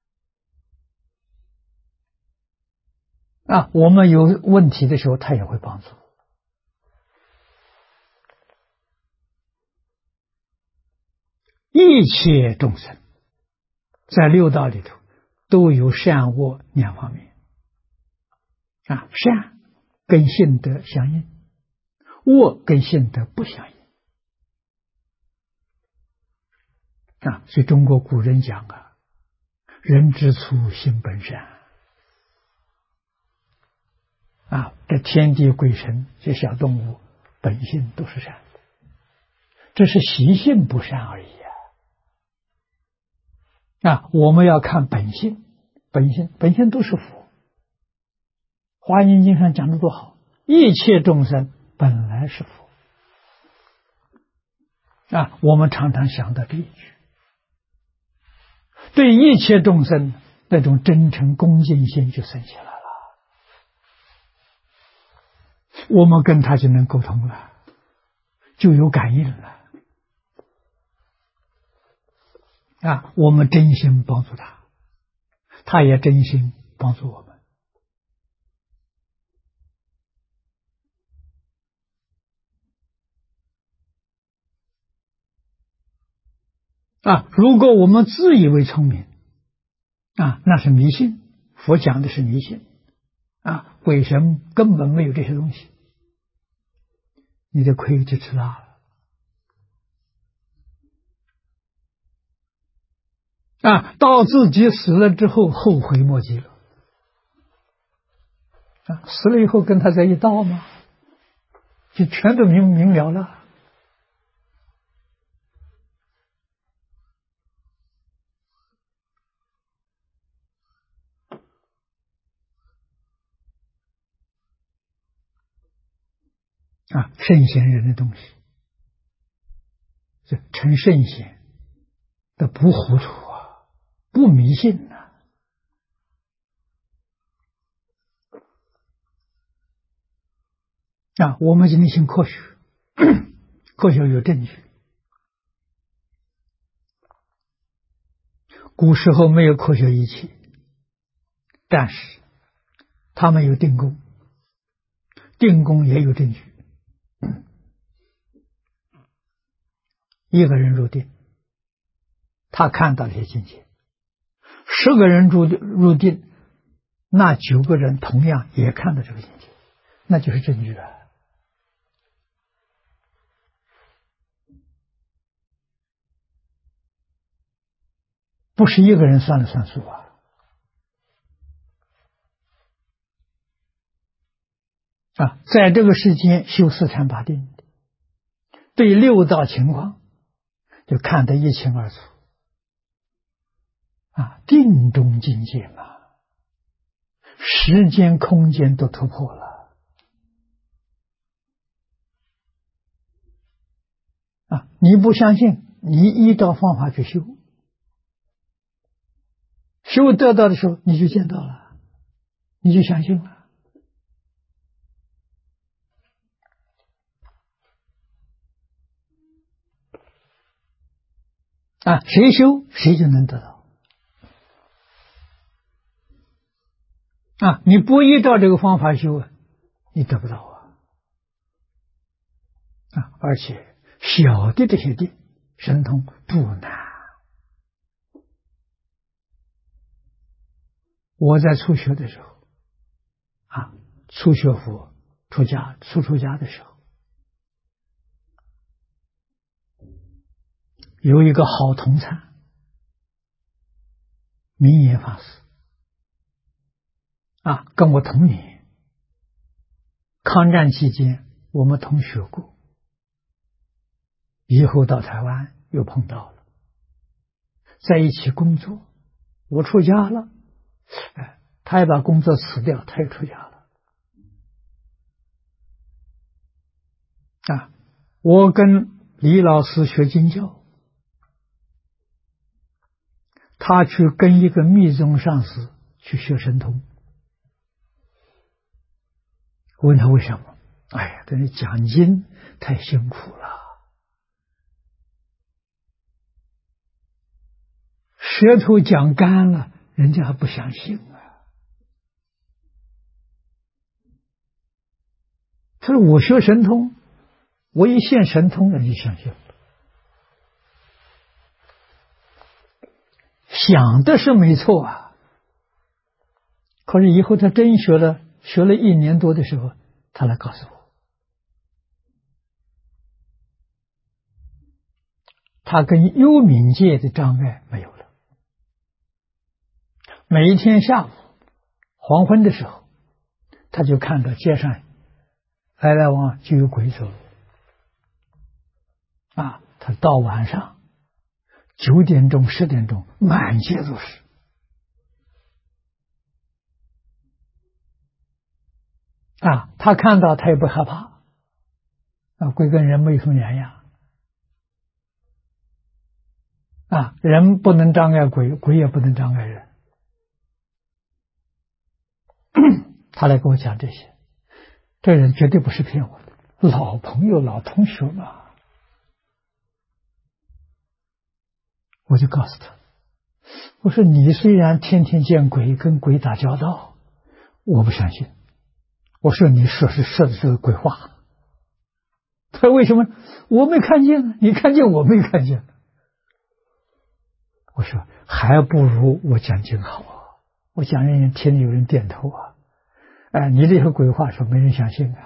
我们有问题的时候他也会帮助。一切众生在六道里头都有善恶两方面善跟性德相应，恶跟性德不相应所以中国古人讲人之初性本善这天地鬼神这小动物本性都是善的，这是习性不善而已我们要看本性，本性都是佛。华严经上讲的多好，一切众生本来是佛我们常常想到这一句，对一切众生那种真诚恭敬心就生起来了，我们跟他就能沟通了，就有感应了我们真心帮助他，他也真心帮助我们如果我们自以为聪明那是迷信，佛讲的是迷信鬼神根本没有这些东西，你的亏就吃大了到自己死了之后后悔莫及了。死了以后跟他在一道吗？就全都明了了。圣贤人的东西，这成圣贤的不糊涂不迷信我们今天信科学，科学有证据。古时候没有科学仪器，但是他们有定功，定功也有证据。一个人入定，他看到这些境界；10个人入定，那9个人同样也看到这个境界，那就是证据不是一个人算了算数在这个世间修四禅八定，对6道情况就看得一清二楚定中境界嘛，时间空间都突破了你不相信，你依照方法去修，修得到的时候你就见到了，你就相信了谁修谁就能得到你不依照这个方法修你得不到而且小的这些定神通不难。我在初学的时候初学佛出家的时候，有一个好同参明眼法师跟我同年，抗战期间我们同学过，以后到台湾又碰到了，在一起工作，我出家了，他也把工作辞掉，他也出家了我跟李老师学经教，他去跟一个密宗上师去学神通。我问他为什么？这里讲经太辛苦了，舌头讲干了，人家还不相信他说我学神通，我一现神通人就相信了。想的是没错可是以后他真学了1年多的时候，他来告诉我，他跟幽冥界的障碍没有了。每一天下午黄昏的时候，他就看到街上来来往往就有鬼走他到晚上9点钟10点钟满街都是他看到他也不害怕鬼跟人没什么两样人不能障碍鬼，鬼也不能障碍人他来跟我讲这些，这人绝对不是骗我的，老朋友老同学嘛。我就告诉他，我说你虽然天天见鬼跟鬼打交道，我不相信，我说你说的是鬼话。他说为什么？我没看见呢，你看见我没看见。我说还不如我讲经好我讲人听有人点头你这些鬼话说没人相信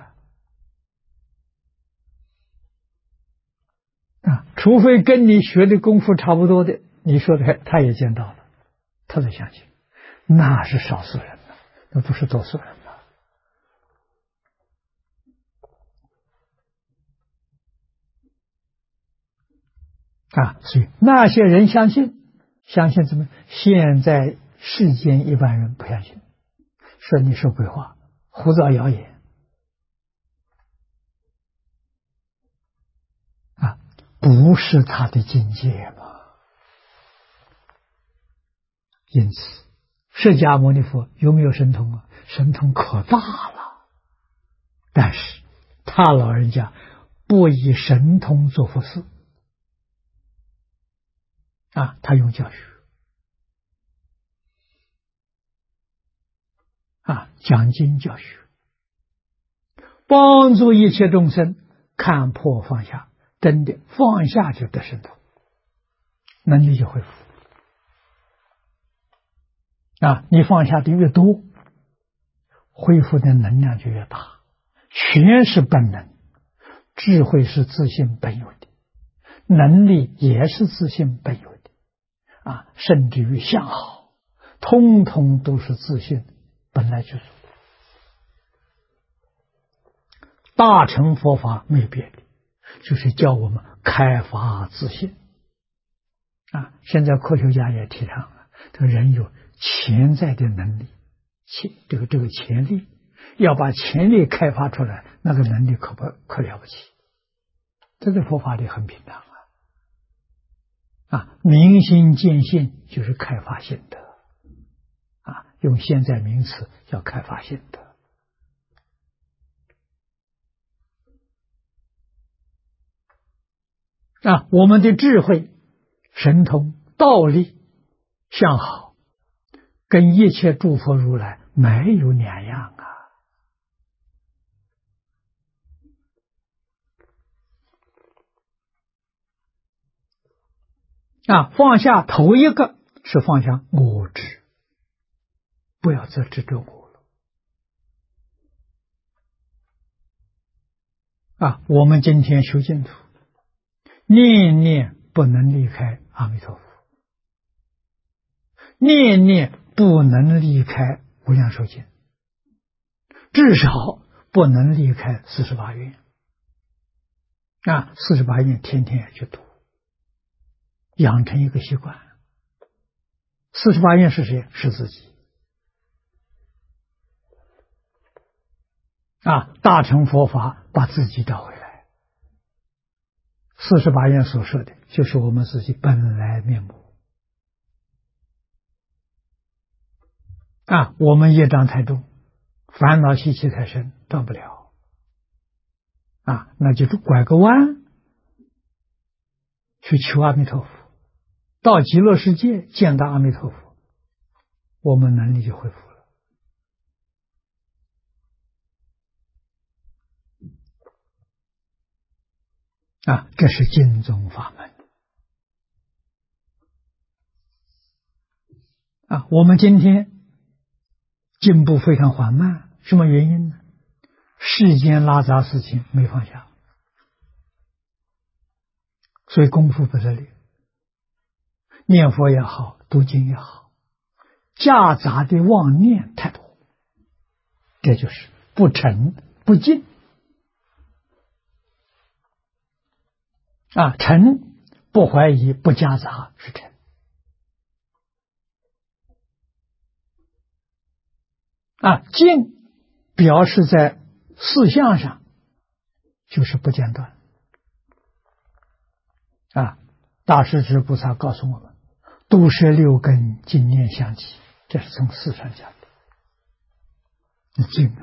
除非跟你学的功夫差不多的， 你说的他也见到了，他才相信，那是少数人了，那不是多数人了。所以那些人相信什么？现在世间一般人不相信，说你说鬼话，胡造谣言不是他的境界嘛。因此，释迦牟尼佛有没有神通啊？神通可大了，但是他老人家不以神通做佛事他用教学讲经教学，帮助一切众生看破放下，真的放下就得神通，能力就恢复你放下的越多，恢复的能量就越大。全是本能，智慧是自信本有的，能力也是自信本有的甚至于相好，通通都是自信本来就是。大乘佛法没别的，就是教我们开发自信现在科学家也提倡了，这个人有潜在的能力，这个潜力，要把潜力开发出来，那个能力可了不起。这在佛法里很平常明心见性就是开发心得用现在名词叫开发心得我们的智慧、神通、道力、相好，跟一切诸佛如来没有两样放下头一个是放下我执，不要再执着我了我们今天修净土，念念不能离开阿弥陀佛，念念不能离开无量寿经，至少不能离开48愿48愿天天去读，养成一个习惯。48愿是谁？是自己大乘佛法把自己找回来，48愿所说的就是我们自己本来面目我们业障太重，烦恼习气太深，断不了那就是拐个弯去求阿弥陀佛，到极乐世界见到阿弥陀佛，我们能力就恢复了这是净宗法门我们今天进步非常缓慢，什么原因呢？世间拉杂事情没放下，所以功夫不得力，念佛也好，读经也好，夹杂的妄念太多，这就是不诚不净诚不怀疑不夹杂是诚净表示在事相上就是不间断大势至菩萨告诉我们，度摄六根，净念相继，这是从事上讲的净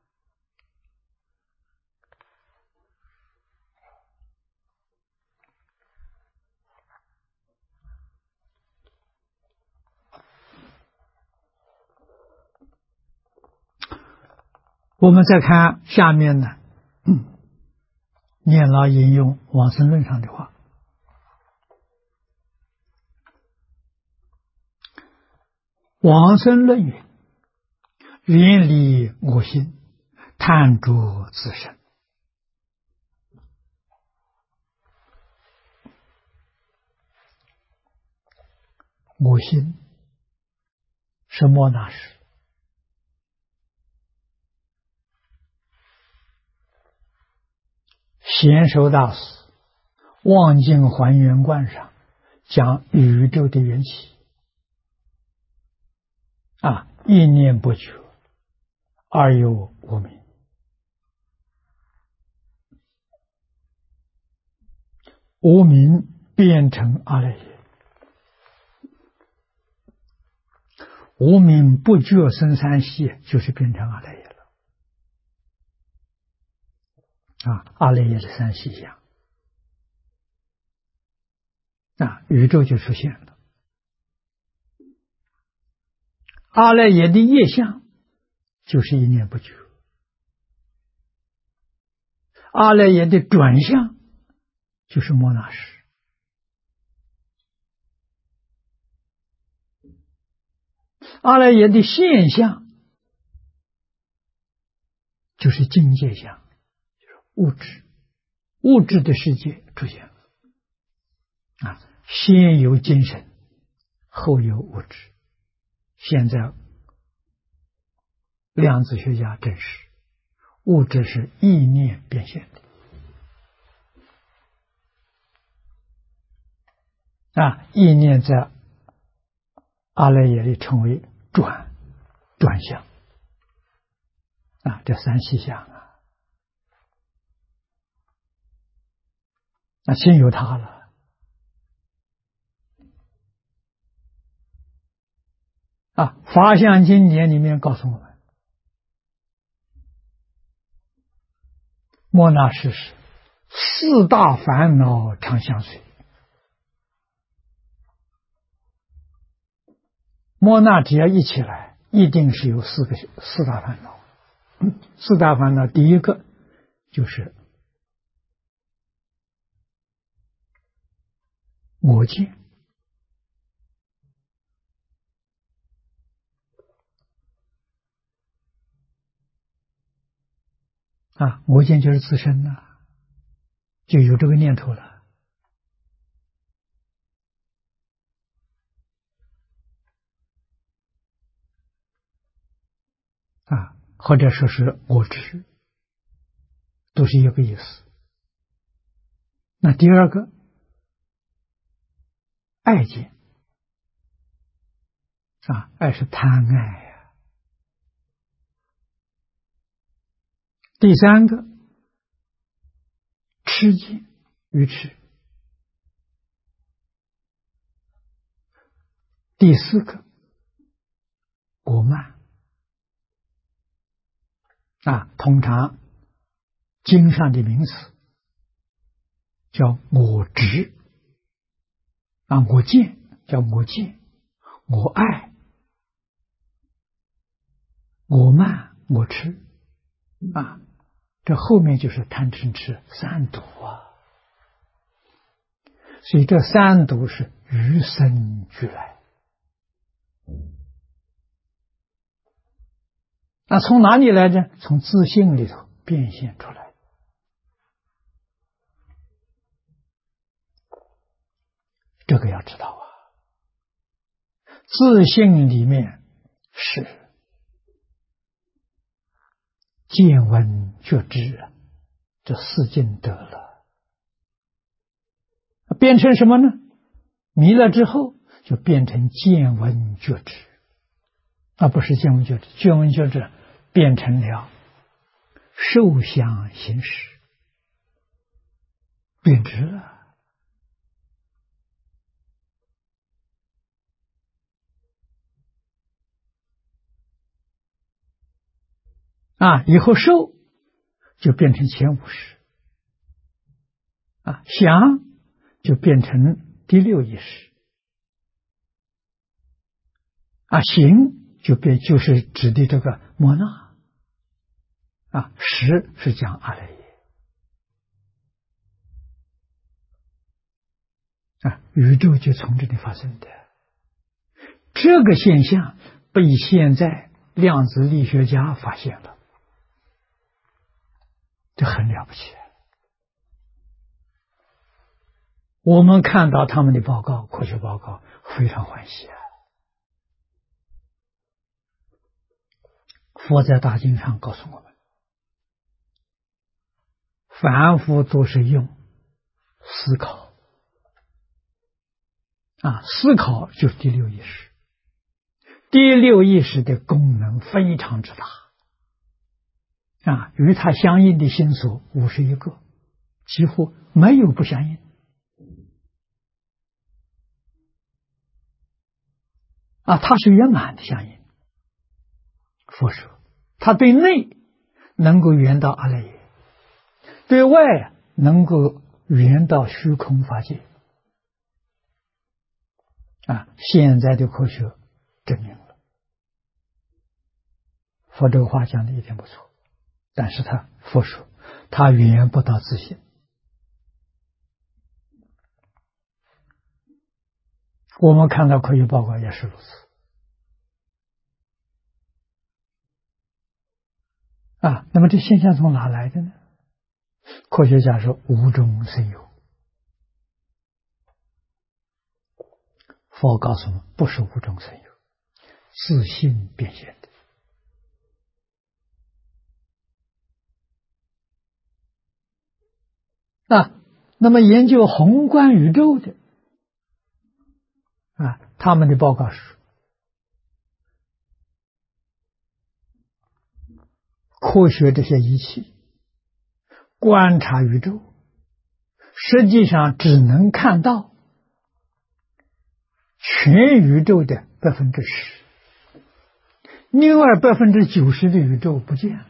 我们再看下面呢，念老引用往生论上的话，往生论云：远离我心，探着自身。 我心是莫那识。贤首大师望境还原观上讲宇宙的缘起一念不觉而有无明，无明变成阿赖耶，无明不觉生三系，就是变成阿赖耶了。阿赖耶的三细相宇宙就出现了。阿赖耶的业相就是一念不觉，阿赖耶的转向就是莫那识，阿赖耶的现象就是境界相，物质，物质的世界出现了先有精神，后有物质。现在量子学家证实，物质是意念变现的意念在阿赖耶里称为转向这三细相先有它了。法相经典里面告诉我们，莫那识是四大烦恼常相随。莫那只要一起来，一定是有四大烦恼。四大烦恼第一个就是我见，我见就是自身就有这个念头了或者说是我执，都是一个意思。那第二个爱见爱是贪爱第三个痴见，愚痴。第四个我慢通常经上的名词叫我执我见叫我见，我爱，我慢，我痴这后面就是贪嗔痴三毒所以这三毒是与生俱来。从哪里来的？从自性里头变现出来。这个要知道自性里面是见闻觉知这四境得了，变成什么呢？迷了之后就变成见闻觉知不是见闻觉知，见闻觉知变成了受想行识，变质了以后受就变成前五识想就变成第六意识行就是指的这个莫那识是讲阿赖耶宇宙就从这里发生的。这个现象被现在量子力学家发现了，这很了不起。我们看到他们的报告，科学报告非常欢喜啊！佛在大经上告诉我们，凡夫都是用思考思考就是第六意识。第六意识的功能非常之大与它相应的心所51个，几乎没有不相应它是圆满的相应。佛说它对内能够圆到阿赖耶，对外能够圆到虚空法界现在的科学证明了，佛这个话讲的一点不错，但是佛说他圆不到自性。我们看到科学报告也是如此那么这现象从哪来的呢？科学家说无中生有，佛告诉我们不是无中生有，自性变现的那么研究宏观宇宙的他们的报告是科学这些仪器观察宇宙，实际上只能看到全宇宙的10%，另外90%的宇宙不见了。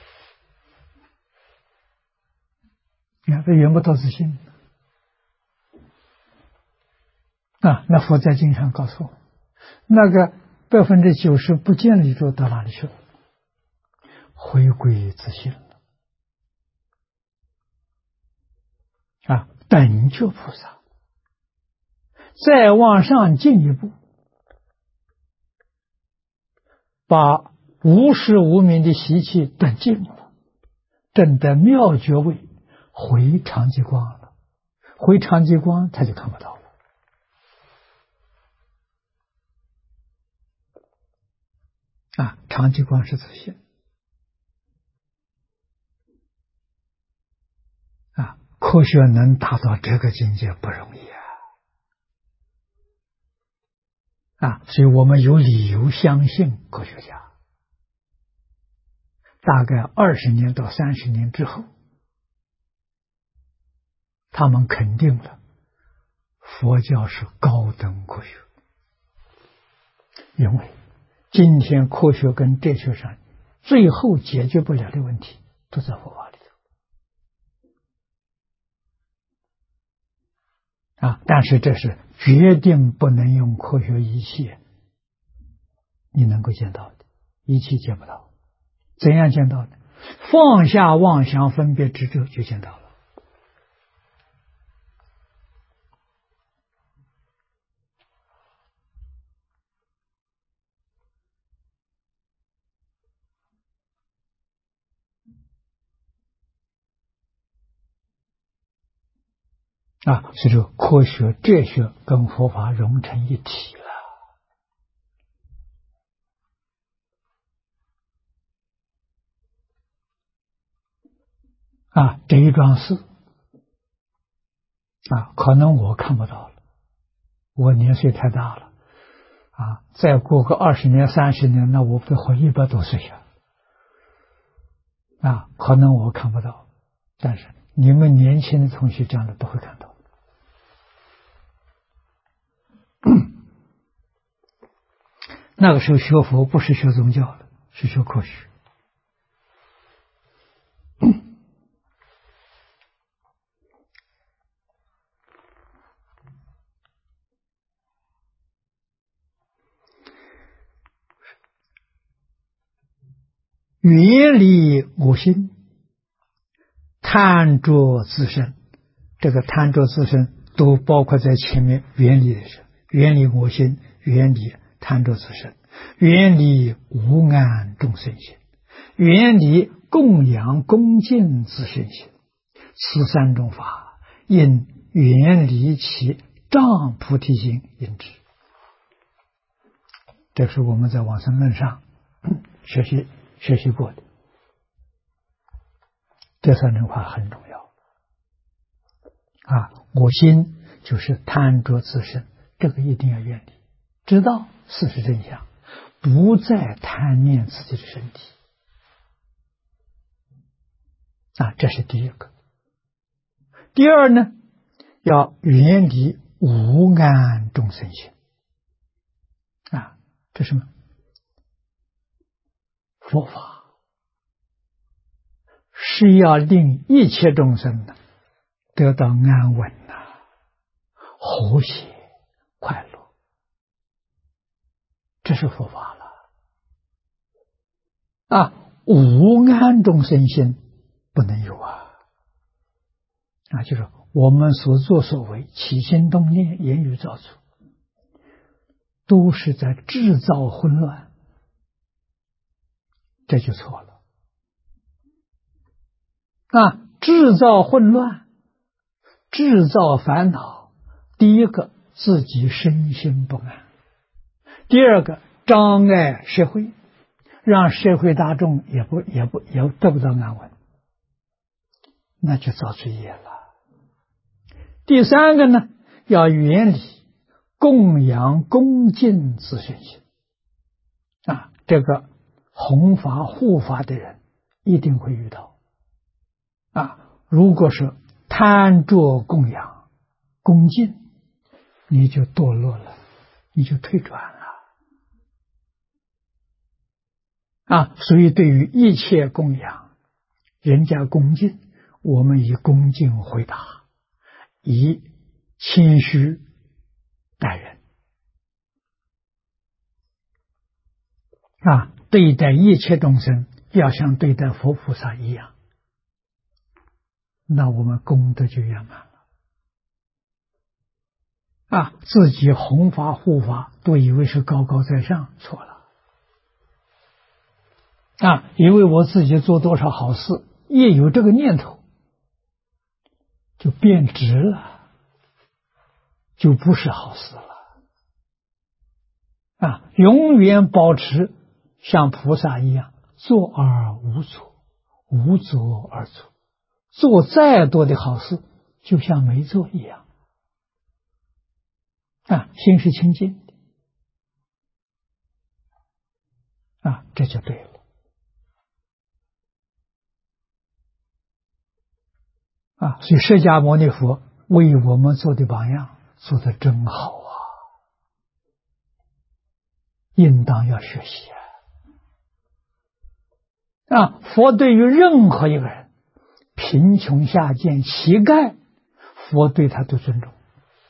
你看，这圆不到自性那佛在经上告诉我，那个90%不见了宇宙到哪里去了？回归自性了等觉菩萨再往上进一步，把无始无明的习气断尽了，证得妙觉位，回常寂光了。回常寂光他就看不到了常寂光是自性科学能达到这个境界不容易所以我们有理由相信科学家大概20年到30年之后，他们肯定了佛教是高等科学，因为今天科学跟哲学上最后解决不了的问题都在佛法里头但是这是决定不能用科学仪器你能够见到的，仪器见不到。怎样见到的？放下妄想分别执着就见到了所以说科学哲学跟佛法融成一体了这一桩事可能我看不到了，我年岁太大了再过个20年30年，那我会活100多岁可能我看不到，但是你们年轻的同学将来不会看到那个时候学佛不是学宗教了，是学科学远离我心，贪着自身，这个贪着自身都包括在前面远离的时候，远离我心，远离贪着自身，远离无安众生心，远离供养恭敬自身心，此3种法应远离其障菩提心因之这是我们在往生论上学习过的。这三句话很重要啊！我心就是贪着自身，这个一定要远离，知道事实真相，不再贪念自己的身体啊，这是第一个。第二呢，要远离无安众生心啊，这是什么？佛法是要令一切众生得到安稳和谐快乐，这是佛法了啊！无安众生心不能有啊！就是我们所作所为，起心动念、言语造作，都是在制造混乱，这就错了啊！制造混乱，制造烦恼，第一个自己身心不安，第二个障碍社会，让社会大众也得不到安稳，那就造罪业了。第三个呢，要远离供养恭敬自身心啊，这个弘法护法的人一定会遇到啊。如果是贪着供养恭敬，你就堕落了，你就退转了啊。所以对于一切供养，人家恭敬，我们以恭敬回答，以谦虚待人啊，对待一切众生要像对待佛菩萨一样，那我们功德就圆满了啊！自己弘法护法都以为是高高在上，错了啊！因为我自己做多少好事，一有这个念头就变质了，就不是好事了啊！永远保持像菩萨一样，做而无作，无作而作，做再多的好事就像没做一样啊！心是清净的啊，这就对了啊！所以释迦牟尼佛为我们做的榜样，做得真好啊，应当要学习啊！佛对于任何一个人，贫穷下贱、乞丐，佛对他都尊重。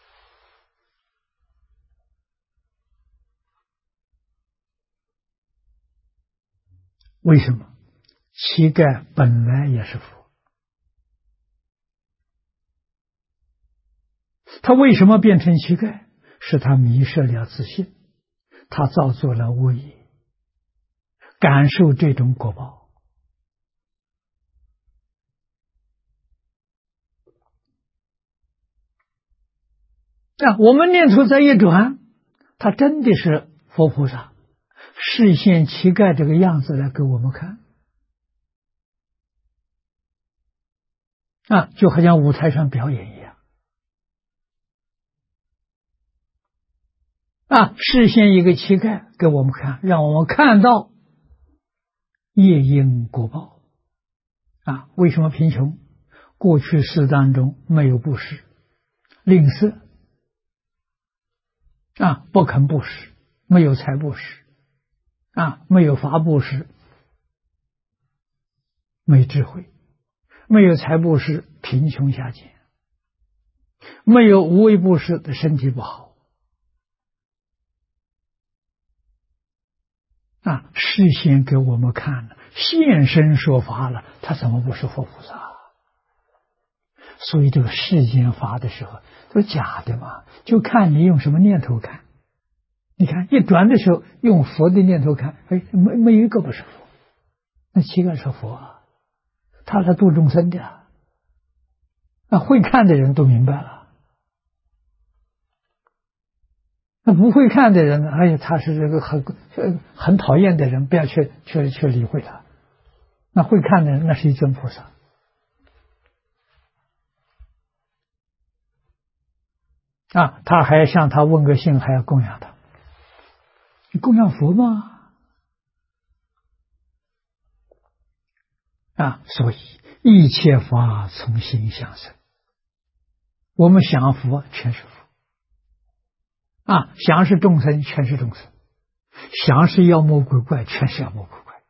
为什么？乞丐本来也是佛，他为什么变成乞丐？是他迷失了自信，他造作了恶业，感受这种果报啊！我们念头再一转，他真的是佛菩萨示现乞丐这个样子来给我们看啊，就好像舞台上表演一样啊，示现一个乞丐给我们看，让我们看到业因果报啊。为什么贫穷？过去世当中没有布施，吝啬啊，不肯布施，没有财布施啊，没有法布施，没智慧，没有财布施，贫穷下贱，没有无为布施的身体不好啊。示现给我们看了，现身说法了，他怎么不是佛菩萨？所以这个世间法的时候都是假的嘛，就看你用什么念头看。你看一转的时候用佛的念头看，哎，没一个不是佛。那乞丐是佛啊，他来度众生的啊，会看的人都明白了那不会看的人，哎呀，他是这个很讨厌的人，不要去理会他。那会看的人，那是一尊菩萨。啊，他还向他问个姓，还要供养他。你供养佛吗？啊，所以一切法从心想生。我们想佛全是佛，啊，想是众生全是众生，想是妖魔鬼怪全是妖魔鬼怪。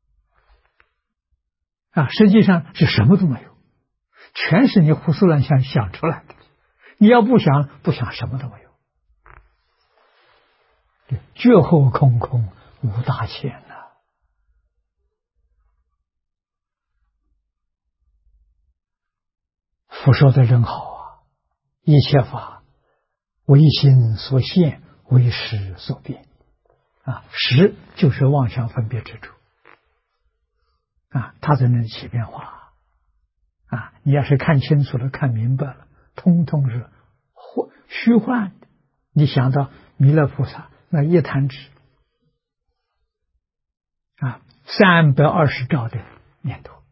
啊，实际上是什么都没有，全是你胡思乱想想出来的。你要不想，什么都没有。觉后空空无大千呐。佛说的真好啊，一切法唯心所现，唯识所变。啊，识就是妄想分别之处。啊，它才能起变化。啊，你要是看清楚了，看明白了，通通是虚幻的。你想到弥勒菩萨那一弹指，啊，320兆的念头，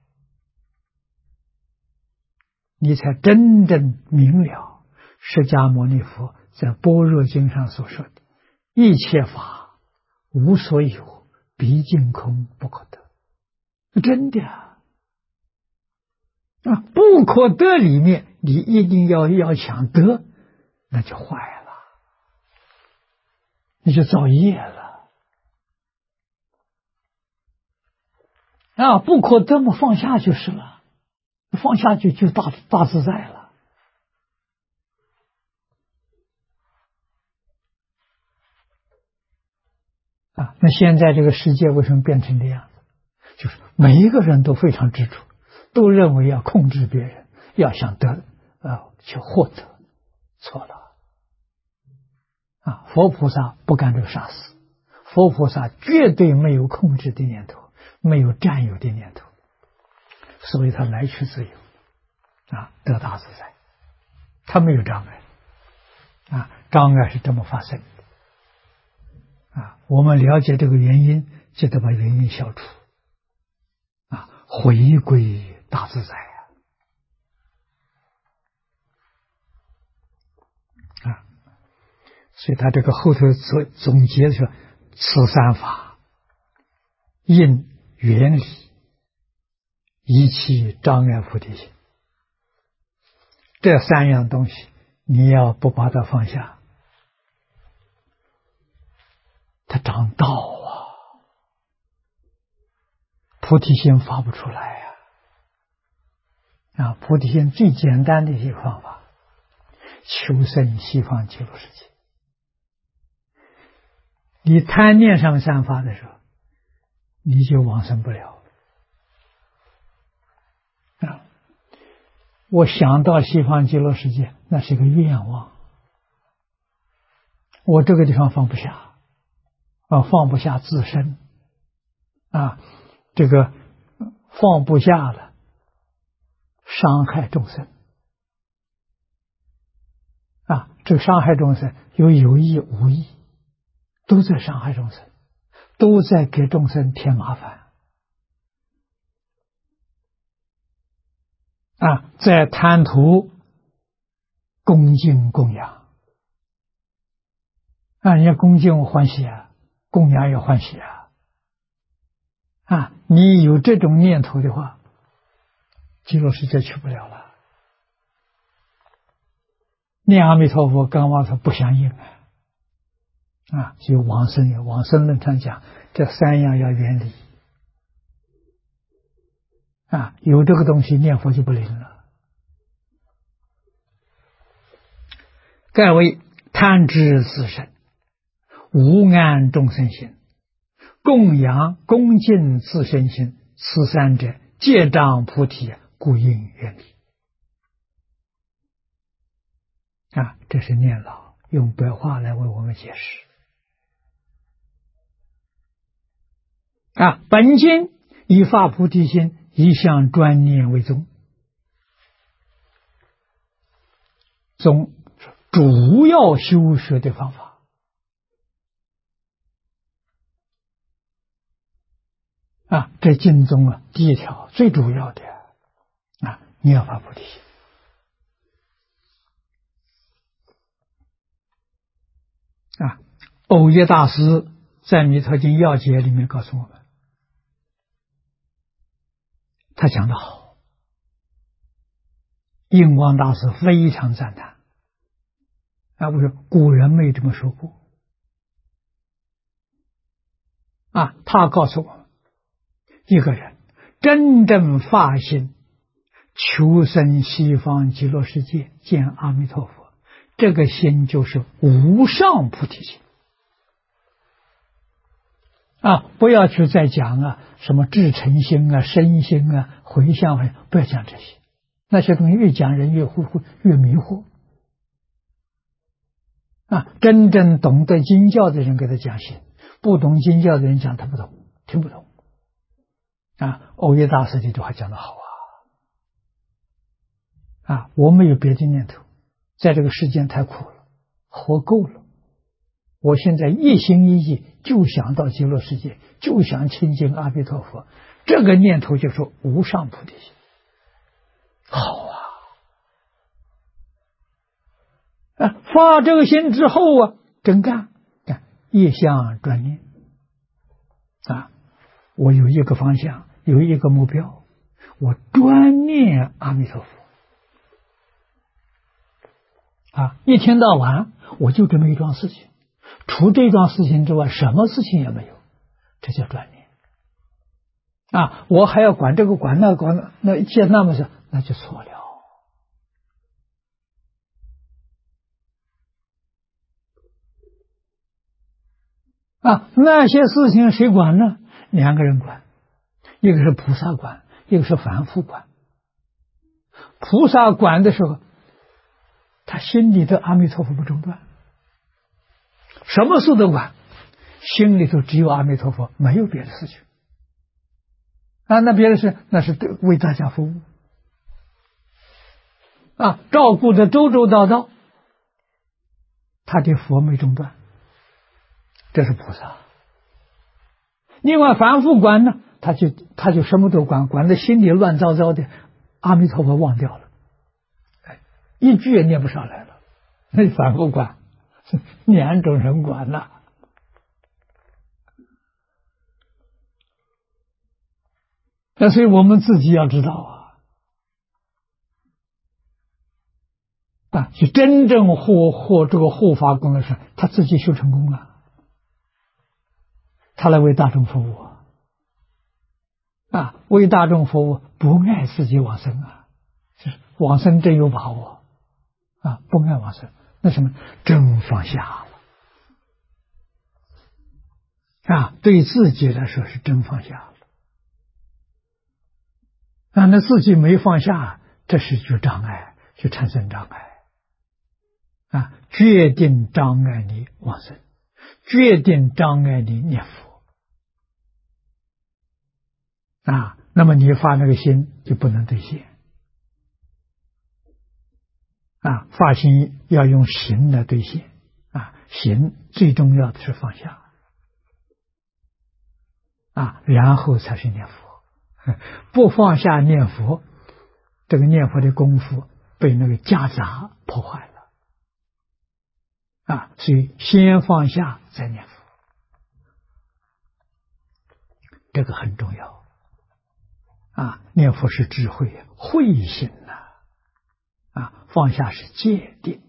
你才真正明了释迦牟尼佛在《般若经》上所说的一切法无所有，毕竟空不可得。真的啊！不可得里面，你一定要想得，那就坏了，你就造业了。啊，不可得嘛，放下就是了，放下就大自在了。啊，那现在这个世界为什么变成这样子？就是每一个人都非常执着，都认为要控制别人，要想得去获得，错了。啊，佛菩萨不干这个傻事，佛菩萨绝对没有控制的念头，没有占有的念头，所以他来去自由，啊，得大自在，他没有障碍。啊，障碍是这么发生的。啊，我们了解这个原因，就得把原因消除。啊，回归大自在啊！所以他这个后头总结说：此三法应原理，一切障碍菩提心。这三样东西，你要不把它放下，它长道啊，菩提心发不出来呀！啊，菩提心最简单的一个方法，求生西方极乐世界。你贪念上三法的时候，你就往生不了。啊，我想到西方极乐世界，那是一个愿望，我这个地方放不下，放不下自身，这个放不下了，伤害众生，这个伤害众生有意无意，都在伤害众生，都在给众生添麻烦。在贪图恭敬供养，人家恭敬我欢喜啊，供养也欢喜啊，你有这种念头的话，极乐世界去不了了。念阿弥陀佛跟阿弥陀佛不相应所以往生论上讲，这三样要远离有这个东西念佛就不灵了。盖为贪知自身，无安众生心，供养恭敬自身心，此三者皆障菩提，故应远离。这是念老用白话来为我们解释。本经以发菩提心，一向专念为宗。宗主要修学的方法， 这经中啊，第一条最主要的念发菩提心。藕益大师在《弥陀经要解》里面告诉我们，他讲得好，印光大师非常赞叹。我说古人没有这么说过。他告诉我们，一个人真正发心求生西方极乐世界，见阿弥陀佛，这个心就是无上菩提心。不要去再讲什么至诚心身心回向不要讲这些，那些东西越讲人越迷惑。真正懂得经教的人给他讲心，不懂经教的人讲他不懂，听不懂。藕益大师这句话讲得好我没有别的念头，在这个世间太苦了，活够了。我现在一心一意就想到极乐世界，就想亲近阿弥陀佛，这个念头就是无上菩提心。好发这个心之后真干，业相专念我有一个方向，有一个目标，我专念阿弥陀佛一天到晚我就这么一桩事情，除这桩事情之外什么事情也没有，这叫专念我还要管这个管那个管那一切那么事，那就错了那些事情谁管呢？两个人管，一个是菩萨管，一个是凡夫管。菩萨管的时候，他心里的阿弥陀佛不中断，什么事都管，心里头只有阿弥陀佛，没有别的事情那别的事那是为大家服务照顾的周周到到，他的佛没中断，这是菩萨。另外凡夫管呢，他就什么都管，管得心里乱糟糟的，阿弥陀佛忘掉了，一句也念不上来了。那凡夫管，两种人管了所以我们自己要知道就真正获这个护法功的时候，他自己修成功了，他来为大众服务为大众服务，不爱自己往生就是往生真有把握不爱往生，那什么真放下了对自己来说是真放下了那自己没放下，这是就障碍，就产生障碍决定障碍你往生，决定障碍你念佛那么你发那个心就不能兑现发心要用行来兑现行最重要的是放下然后才是念佛。不放下念佛，这个念佛的功夫被那个夹杂破坏了所以先放下再念佛，这个很重要念佛是智慧慧心放下是戒定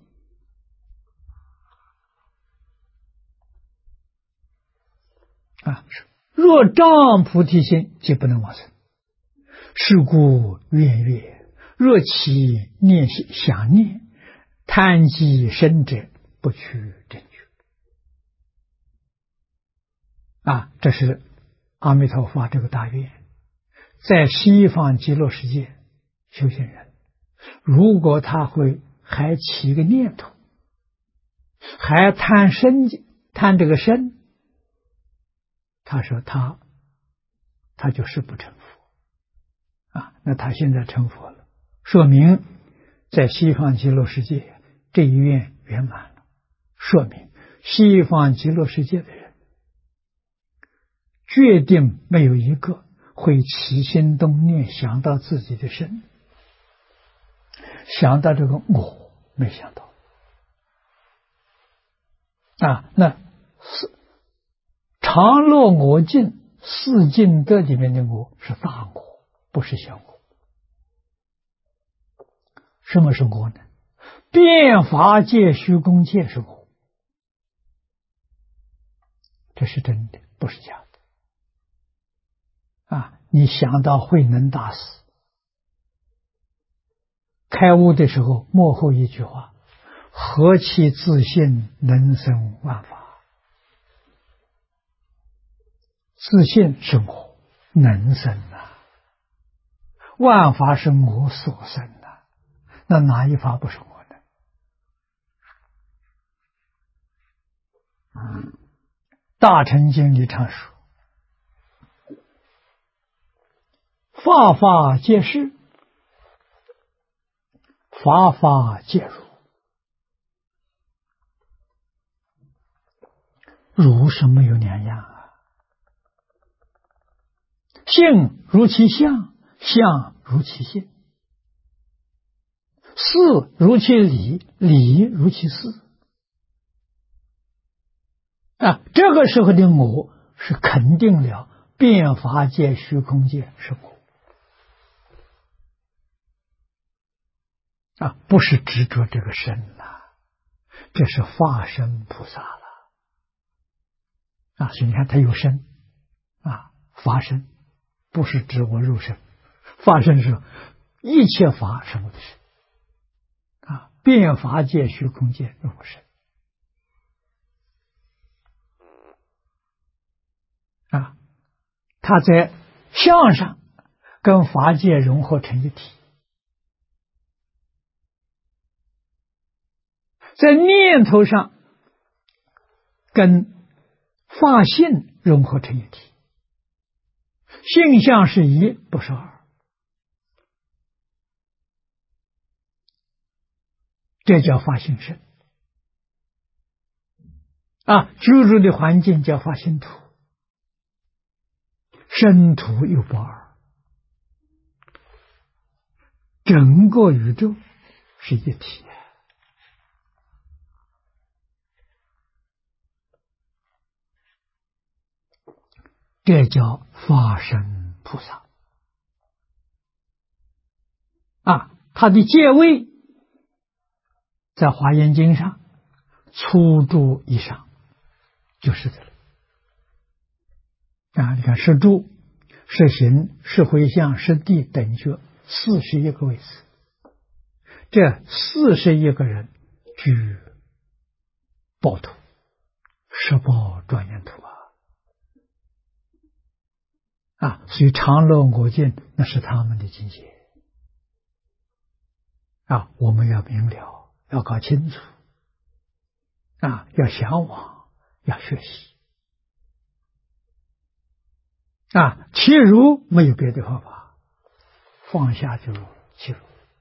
若障菩提心，即不能往生。是故愿曰：若其想念，贪积生者，不取正觉。这是阿弥陀佛这个大愿，在西方极乐世界修行人，如果他会还起一个念头，还贪这个身，他说他就是不成佛那他现在成佛了，说明在西方极乐世界这一愿圆满了，说明西方极乐世界的人决定没有一个会起心动念，想到自己的身，想到这个我，没想到那常乐我净四净德里面的我是大我，不是小我。什么是我呢？变法界、虚空界是我，这是真的，不是假的。你想到慧能大师开悟的时候，幕后一句话：何其自信，能生万法。自信是我能生万法是我所生那哪一法不是我呢？大乘经里常说：法法皆是，法法皆如，如是没有两样性如其相，相如其性，事如其理，理如其事。这个时候的我是肯定了变法界、虚空界是我不是执着这个身这是化身菩萨了所以你看他有身法身不是指我肉身，法身是一切法是我的身变法界、虚空界是我身它在相上跟法界融合成一体，在念头上跟法性融合成一体，性相是一，不是二。这叫法性身居住的环境叫法性土，身土又不二，整个宇宙是一体这叫法身菩萨他的戒位在华严经上粗住以上，就是这里你看是住、是行、是回向、是地等觉41个位置，这41个人居宝土十宝庄严土所以常乐我净那是他们的境界我们要明了，要搞清楚要向往，要学习其如没有别的方法，放下就其如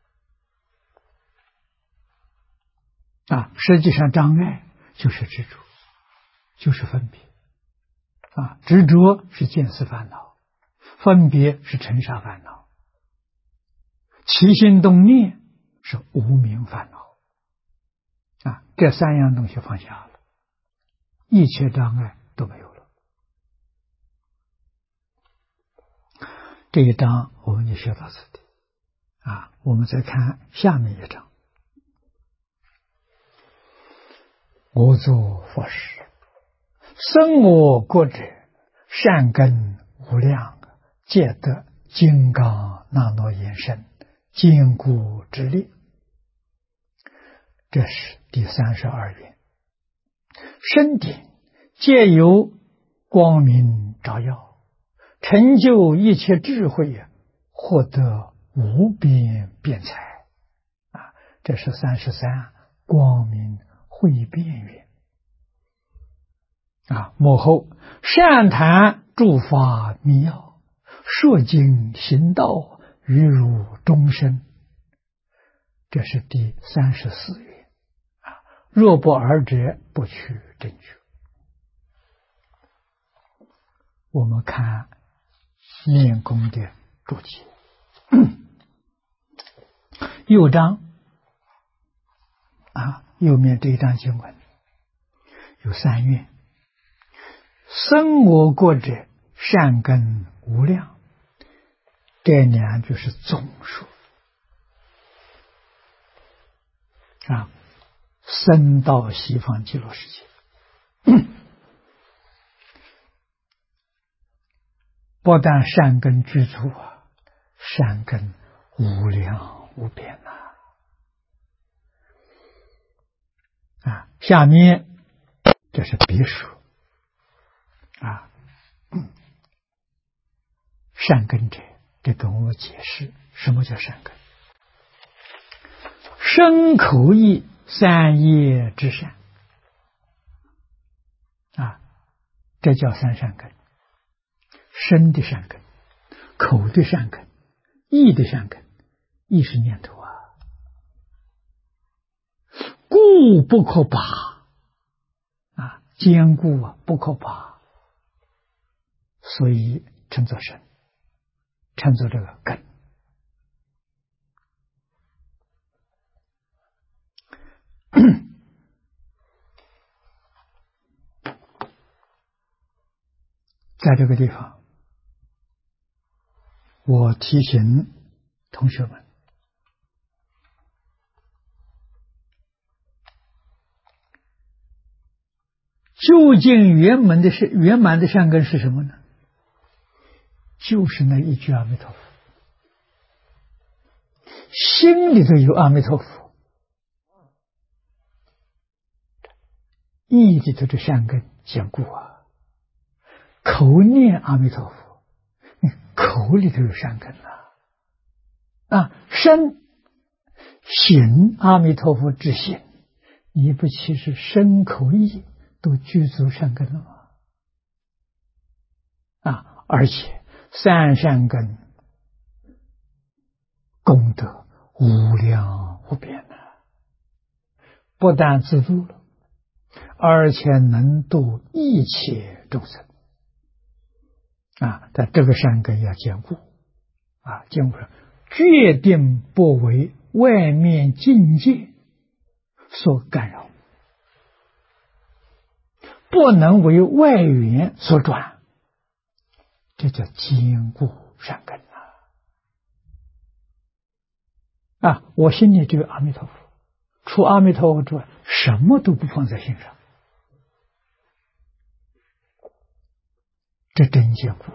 实际上障碍就是执着，就是分别执着是见思烦恼，分别是尘沙烦恼，起心动念是无明烦恼这三样东西放下了，一切障碍都没有了。这一章我们就学到这里我们再看下面一章。我作佛时，生我国者，善根无量，皆得金刚那罗延伸，坚固之力。这是第32愿。身顶皆由光明照耀，成就一切智慧，获得无边辩才这是33光明慧辩愿幕后善谈诸法密要，说经行道，于如终身。这是第34愿若不尔者，不取正觉。我们看念功的注解。右章右面这一章经文有3愿：生我国者，善根无量。这2句是总数生到西方极乐世界。不但善根具足善根无量无边下面这是别说善根者，这跟我们解释什么叫善根。身口意3业之善这叫3善根。身的善根，口的善根，意的善根。意是念头故不可拔坚固不可拔，所以称作身，称作这个根。在这个地方，我提醒同学们，究竟圆满的善根是什么呢？就是那一句阿弥陀佛，心里头有阿弥陀佛，意里头的善根坚固口念阿弥陀佛，口里头有善根身行阿弥陀佛之行，你不其实身口意都具足善根了吗？而且3善根功德无量无边不但自度了，而且能度一切众生但这个善根要坚固坚固上决定不为外面境界所干扰，不能为外缘所转，这叫坚固善根我心里只有阿弥陀佛，除阿弥陀佛之外什么都不放在心上，这真坚固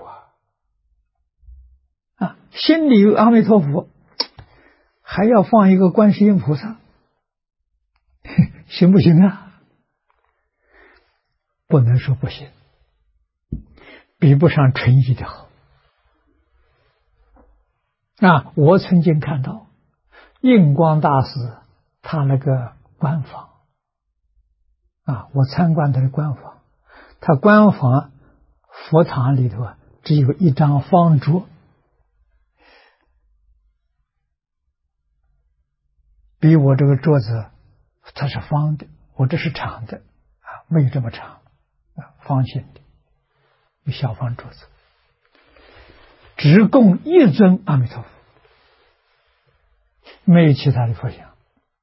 心里有阿弥陀佛，还要放一个观世音菩萨，行不行不能说不行，比不上纯一的好我曾经看到印光大师他那个官房我参观他的官房，他官房佛堂里头只有一张方桌，比我这个桌子它是方的，我这是长的没有这么长方形的有小方桌子，只供一尊阿弥陀佛，没有其他的佛像，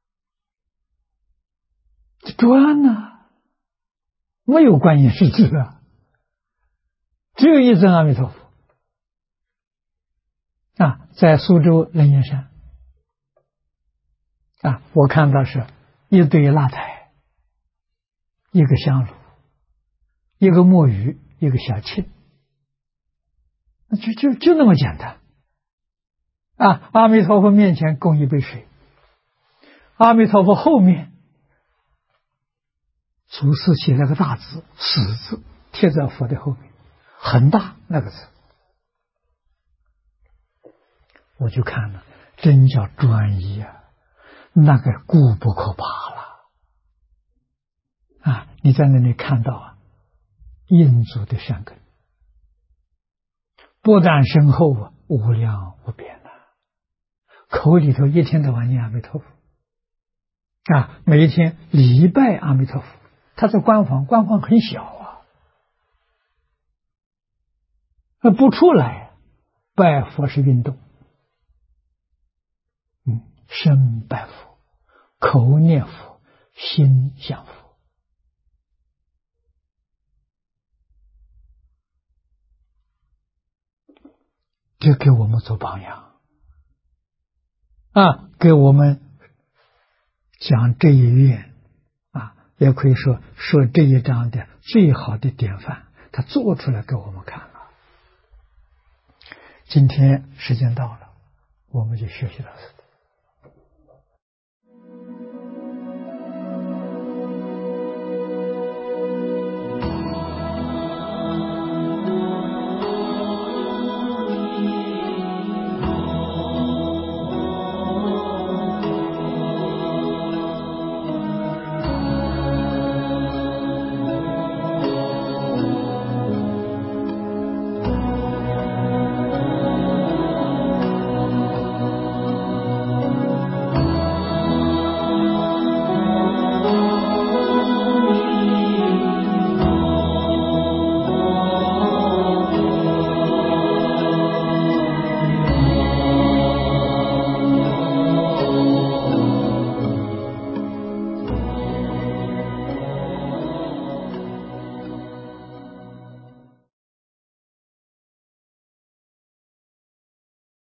专没有观音世智只有一尊阿弥陀佛在苏州楞严山我看到是一堆蜡台，一个香炉，一个木鱼，一个小磬，就那么简单阿弥陀佛面前供一杯水，阿弥陀佛后面祖师写了个大字死字贴在佛的后面，很大那个字，我就看了，真叫专一那个固不可拔了你在那里看到印足的善根，不但深厚无量无边口里头一天到晚念阿弥陀佛每一天礼拜阿弥陀佛。他在官房很小不出来拜佛是运动，身拜佛，口念佛，心想佛。这给我们做榜样啊，给我们讲这一愿啊，也可以说这一章的最好的典范，他做出来给我们看了。今天时间到了，我们就学习到此。